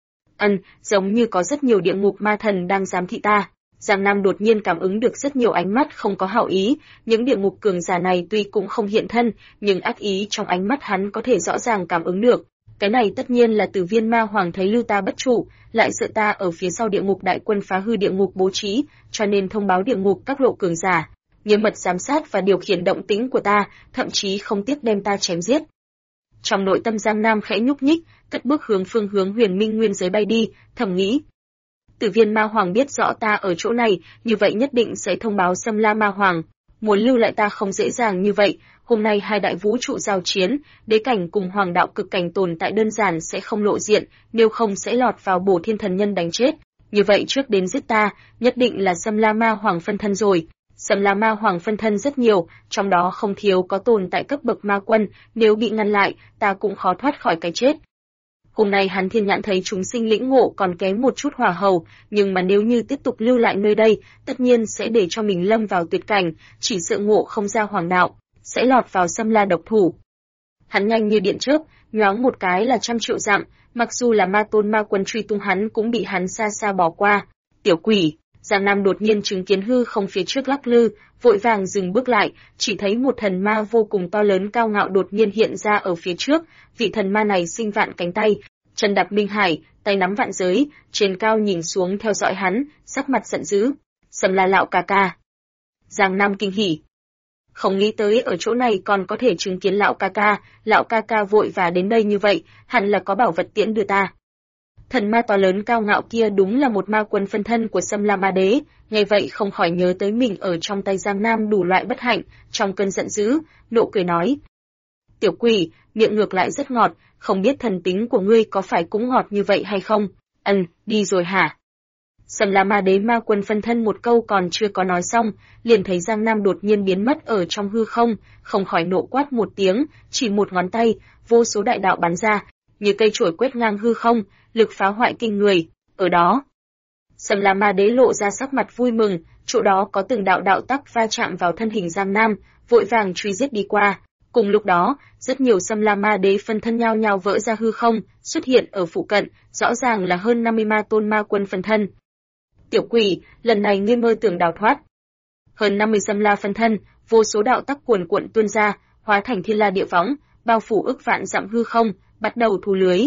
Giống như có rất nhiều địa ngục ma thần đang giám thị ta. Giang Nam đột nhiên cảm ứng được rất nhiều ánh mắt không có hảo ý, những địa ngục cường giả này tuy cũng không hiện thân, nhưng ác ý trong ánh mắt hắn có thể rõ ràng cảm ứng được. Cái này tất nhiên là Tử Viên Ma Hoàng thấy lưu ta bất trụ, lại sợ ta ở phía sau địa ngục đại quân phá hư địa ngục bố trí, cho nên thông báo địa ngục các lộ cường giả, nghiêm mật giám sát và điều khiển động tĩnh của ta, thậm chí không tiếc đem ta chém giết. Trong nội tâm Giang Nam khẽ nhúc nhích, cất bước hướng phương hướng Huyền Minh Nguyên giới bay đi, thầm nghĩ. Tử Viên Ma Hoàng biết rõ ta ở chỗ này, như vậy nhất định sẽ thông báo Xâm La Ma Hoàng. Muốn lưu lại ta không dễ dàng như vậy, hôm nay hai đại vũ trụ giao chiến, đế cảnh cùng hoàng đạo cực cảnh tồn tại đơn giản sẽ không lộ diện, nếu không sẽ lọt vào bổ thiên thần nhân đánh chết. Như vậy trước đến giết ta, nhất định là Xâm La Ma Hoàng phân thân rồi. Xâm La Ma Hoàng phân thân rất nhiều, trong đó không thiếu có tồn tại cấp bậc ma quân, nếu bị ngăn lại, ta cũng khó thoát khỏi cái chết. Hôm nay hắn thiên nhãn thấy chúng sinh lĩnh ngộ còn kém một chút hỏa hầu, nhưng mà nếu như tiếp tục lưu lại nơi đây, tất nhiên sẽ để cho mình lâm vào tuyệt cảnh, chỉ sợ ngộ không ra hoàng đạo, sẽ lọt vào Xâm La độc thủ. Hắn nhanh như điện chớp, nhoáng một cái là 100 triệu dặm, mặc dù là ma tôn ma quân truy tung hắn cũng bị hắn xa xa bỏ qua. Tiểu quỷ, Giang Nam đột nhiên chứng kiến hư không phía trước lắc lư, vội vàng dừng bước lại, chỉ thấy một thần ma vô cùng to lớn cao ngạo đột nhiên hiện ra ở phía trước, vị thần ma này sinh vạn cánh tay, chân đạp minh hải, tay nắm vạn giới, trên cao nhìn xuống theo dõi hắn, sắc mặt giận dữ. Xâm La lão ca ca. Giang Nam kinh hỉ. Không nghĩ tới ở chỗ này còn có thể chứng kiến lão ca ca vội và đến đây như vậy, hẳn là có bảo vật tiễn đưa ta. Thần ma to lớn cao ngạo kia đúng là một ma quân phân thân của Xâm La Ma Đế, nghe vậy không khỏi nhớ tới mình ở trong tay Giang Nam đủ loại bất hạnh, trong cơn giận dữ, nộ cười nói. Tiểu quỷ, miệng ngược lại rất ngọt, không biết thần tính của ngươi có phải cũng ngọt như vậy hay không? Đi rồi hả? Xâm La Ma Đế ma quân phân thân một câu còn chưa có nói xong, liền thấy Giang Nam đột nhiên biến mất ở trong hư không khỏi nộ quát một tiếng, chỉ một ngón tay, vô số đại đạo bắn ra, như cây chổi quét ngang hư không, lực phá hoại kinh người. Ở đó, Xâm La Ma Đế lộ ra sắc mặt vui mừng, chỗ đó có từng đạo đạo tắc va chạm vào thân hình Giang Nam, vội vàng truy giết đi qua. Cùng lúc đó, rất nhiều Xâm La Ma Đế phân thân nhao nhao vỡ ra hư không, xuất hiện ở phụ cận, rõ ràng là hơn 50 ma tôn ma quân phân thân. Tiểu quỷ, lần này ngươi mơ tưởng đào thoát. Hơn 50 Xâm La phân thân, vô số đạo tắc cuồn cuộn tuôn ra, hóa thành thiên la địa võng, bao phủ ức vạn dặm hư không, bắt đầu thu lưới.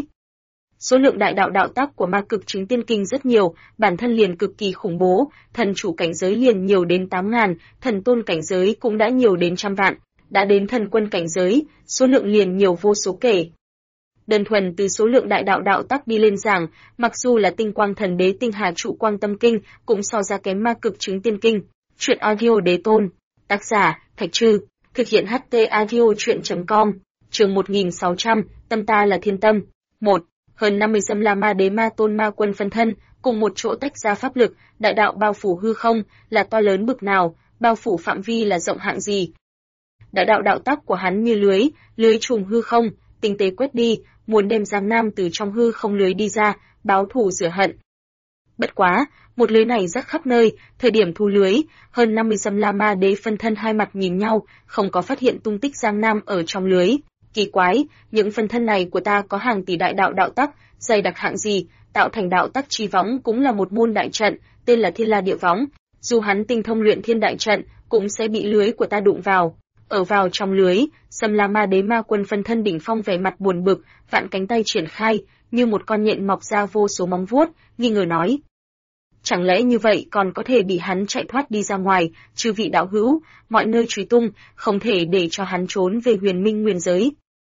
Số lượng đại đạo đạo tắc của ma cực chính tiên kinh rất nhiều, bản thân liền cực kỳ khủng bố, thần chủ cảnh giới liền nhiều đến 8.000, thần tôn cảnh giới cũng đã nhiều đến 100 vạn, đã đến thần quân cảnh giới, số lượng liền nhiều vô số kể. Đơn thuần từ số lượng đại đạo đạo tắc đi lên giảng, mặc dù là tinh quang thần đế tinh hà trụ quang tâm kinh, cũng so ra kém ma cực chứng tiên kinh. Truyện audio đế tôn, tác giả, Thạch Trư, thực hiện HT audio truyện.com, chương 1600, tâm ta là thiên tâm. 1. Hơn 50 Xâm La Ma Đế ma tôn ma quân phân thân, cùng một chỗ tách ra pháp lực, đại đạo bao phủ hư không, là to lớn bực nào, bao phủ phạm vi là rộng hạng gì. Đại đạo đạo tắc của hắn như lưới trùm hư không, tinh tế quét đi, muốn đem Giang Nam từ trong hư không lưới đi ra, báo thù rửa hận. Bất quá, một lưới này rắc khắp nơi, thời điểm thu lưới, hơn 50 Xâm La Ma Đế phân thân hai mặt nhìn nhau, không có phát hiện tung tích Giang Nam ở trong lưới. Kỳ quái, những phân thân này của ta có hàng tỷ đại đạo đạo tắc, dày đặc hạng gì, tạo thành đạo tắc chi võng cũng là một môn đại trận, tên là Thiên La Địa Võng. Dù hắn tinh thông luyện thiên đại trận, cũng sẽ bị lưới của ta đụng vào. Ở vào trong lưới, Sâm La Ma Đế Ma Quân phân thân đỉnh phong vẻ mặt buồn bực, vạn cánh tay triển khai, như một con nhện mọc ra vô số móng vuốt, nghi ngờ nói: chẳng lẽ như vậy còn có thể bị hắn chạy thoát đi ra ngoài? Chư vị đạo hữu, mọi nơi truy tung, không thể để cho hắn trốn về Huyền Minh Nguyên giới.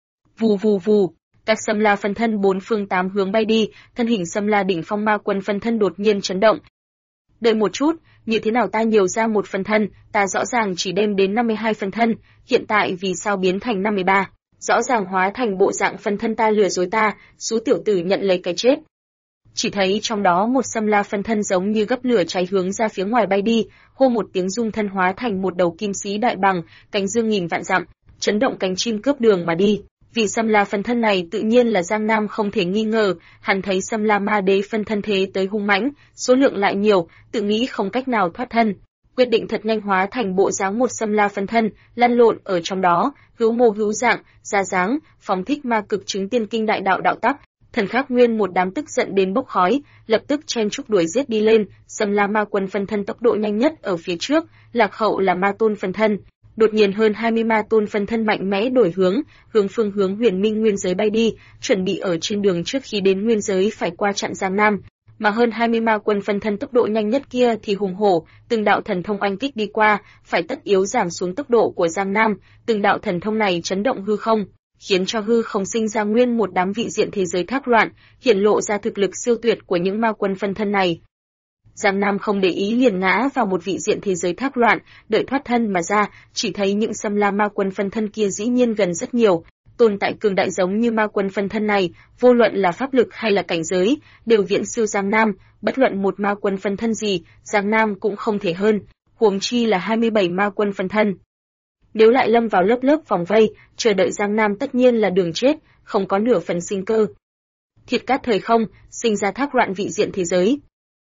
Vù vù vù, các Sâm La phân thân bốn phương tám hướng bay đi, thân hình Sâm La đỉnh phong Ma Quân phân thân đột nhiên chấn động. Đợi một chút, như thế nào ta nhiều ra một phân thân, ta rõ ràng chỉ đem đến 52 phân thân, hiện tại vì sao biến thành 53? Rõ ràng hóa thành bộ dạng phân thân, ta lừa dối ta, số tiểu tử nhận lấy cái chết. Chỉ thấy trong đó một Sâm La phân thân giống như gấp lửa cháy hướng ra phía ngoài bay đi, hô một tiếng dung thân hóa thành một đầu kim sĩ đại bằng, cánh dương nghìn vạn dặm, chấn động cánh chim cướp đường mà đi. Vì Sâm La phân thân này tự nhiên là Giang Nam không thể nghi ngờ, hắn thấy Sâm La Ma Đế phân thân thế tới hung mãnh, số lượng lại nhiều, tự nghĩ không cách nào thoát thân, quyết định thật nhanh hóa thành bộ dáng một Sâm La phân thân, lăn lộn ở trong đó, hữu mô hữu dạng, ra dáng, phóng thích ma cực chứng tiên kinh đại đạo đạo tắc. Thần Khắc Nguyên một đám tức giận đến bốc khói, lập tức chen chúc đuổi giết đi lên. Sâm La Ma Quân phân thân tốc độ nhanh nhất ở phía trước, lạc hậu là Ma Tôn phân thân. Đột nhiên hơn 20 Ma Tôn phân thân mạnh mẽ đổi hướng, phương hướng Huyền Minh Nguyên giới bay đi, chuẩn bị ở trên đường trước khi đến nguyên giới phải qua chặn Giang Nam. Mà hơn 20 Ma Quân phân thân tốc độ nhanh nhất kia thì hùng hổ, từng đạo thần thông oanh kích đi qua, phải tất yếu giảm xuống tốc độ của Giang Nam. Từng đạo thần thông này chấn động hư không, khiến cho hư không sinh ra nguyên một đám vị diện thế giới thác loạn, hiển lộ ra thực lực siêu tuyệt của những Ma Quân phân thân này. Giang Nam không để ý liền ngã vào một vị diện thế giới thác loạn, đợi thoát thân mà ra, chỉ thấy những Sâm La Ma Quân phân thân kia dĩ nhiên gần rất nhiều, tồn tại cường đại giống như Ma Quân phân thân này, vô luận là pháp lực hay là cảnh giới, đều viễn siêu Giang Nam, bất luận một Ma Quân phân thân gì, Giang Nam cũng không thể hơn, huống chi là 27 Ma Quân phân thân. Nếu lại lâm vào lớp lớp vòng vây, chờ đợi Giang Nam tất nhiên là đường chết, không có nửa phần sinh cơ. Thiệt cát thời không, sinh ra thác loạn vị diện thế giới.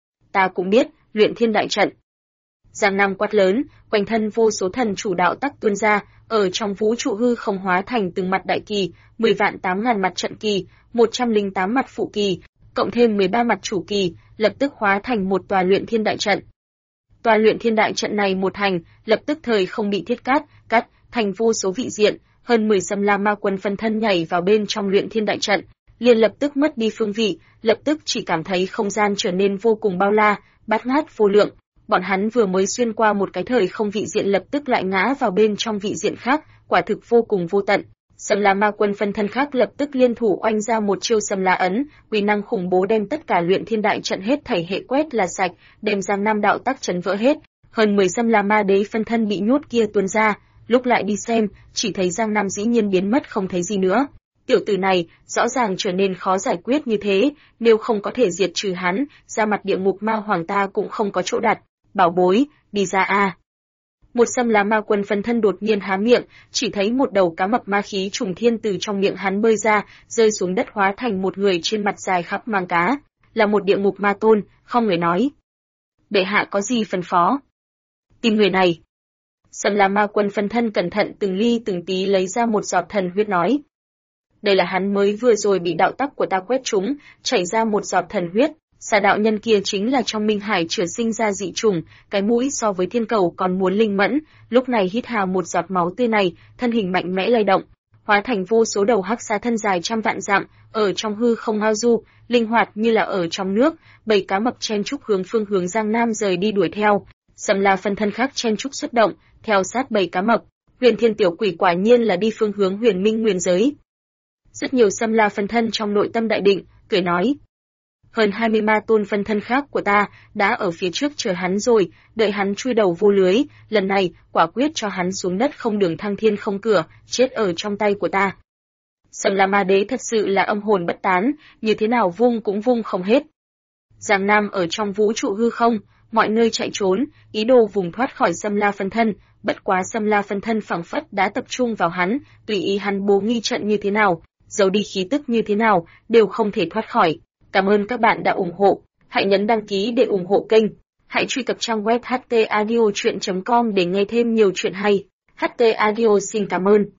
Ta cũng biết, luyện thiên đại trận. Giang Nam quát lớn, quanh thân vô số thần chủ đạo tắc tuôn ra, ở trong vũ trụ hư không hóa thành từng mặt đại kỳ, 10 vạn 8.000 mặt trận kỳ, 108 mặt phụ kỳ, cộng thêm 13 mặt chủ kỳ, lập tức hóa thành một tòa luyện thiên đại trận. Tòa luyện thiên đại trận này một thành, lập tức thời không bị thiết cắt thành vô số vị diện, hơn 10 Sâm La Ma Quân phân thân nhảy vào bên trong luyện thiên đại trận, liền lập tức mất đi phương vị, lập tức chỉ cảm thấy không gian trở nên vô cùng bao la, bát ngát vô lượng. Bọn hắn vừa mới xuyên qua một cái thời không vị diện lập tức lại ngã vào bên trong vị diện khác, quả thực vô cùng vô tận. Sâm La Ma Quân phân thân khác lập tức liên thủ oanh ra một chiêu Sâm La ấn, uy năng khủng bố đem tất cả luyện thiên đại trận hết thảy hệ quét là sạch, đem Giang Nam đạo tắc chấn vỡ hết. Hơn 10 Sâm La Ma Đế phân thân bị nhốt kia tuôn ra, lúc lại đi xem, chỉ thấy Giang Nam dĩ nhiên biến mất không thấy gì nữa. Tiểu tử này, rõ ràng trở nên khó giải quyết như thế, nếu không có thể diệt trừ hắn, ra mặt địa ngục ma hoàng ta cũng không có chỗ đặt. Bảo bối, đi ra a. Một Sâm La Ma Quân phân thân đột nhiên há miệng, chỉ thấy một đầu cá mập ma khí trùng thiên từ trong miệng hắn bơi ra, rơi xuống đất hóa thành một người trên mặt dài khắp mang cá, là một địa ngục ma tôn, không người nói. Bệ hạ có gì phân phó? Tìm người này. Sâm La Ma Quân phân thân cẩn thận từng ly từng tí lấy ra một giọt thần huyết nói. Đây là hắn mới vừa rồi bị đạo tắc của ta quét trúng, chảy ra một giọt thần huyết. Xà đạo nhân kia chính là trong Minh Hải chữa sinh ra dị trùng, cái mũi so với thiên cầu còn muốn linh mẫn, lúc này hít hà một giọt máu tươi này, thân hình mạnh mẽ lay động, hóa thành vô số đầu hắc xà thân dài trăm vạn dặm, ở trong hư không ngao du, linh hoạt như là ở trong nước, bầy cá mập chen chúc hướng phương hướng Giang Nam rời đi đuổi theo. Sâm La phân thân khác chen chúc xuất động, theo sát bầy cá mập. Huyền Thiên tiểu quỷ quả nhiên là đi phương hướng Huyền Minh Nguyên giới. Rất nhiều Sâm La phân thân trong nội tâm đại định, cười nói: hơn 20 ma tôn phân thân khác của ta đã ở phía trước chờ hắn rồi, đợi hắn chui đầu vô lưới, lần này quả quyết cho hắn xuống đất không đường thăng thiên không cửa, chết ở trong tay của ta. Sâm La Ma Đế thật sự là âm hồn bất tán, như thế nào vung cũng vung không hết. Giang Nam ở trong vũ trụ hư không, mọi nơi chạy trốn, ý đồ vùng thoát khỏi Sâm La phân thân, bất quá Sâm La phân thân phảng phất đã tập trung vào hắn, tùy ý hắn bố nghi trận như thế nào, giấu đi khí tức như thế nào, đều không thể thoát khỏi. Cảm ơn các bạn đã ủng hộ, hãy nhấn đăng ký để ủng hộ kênh, hãy truy cập trang web htaudio.com để nghe thêm nhiều chuyện hay. HT Audio xin cảm ơn.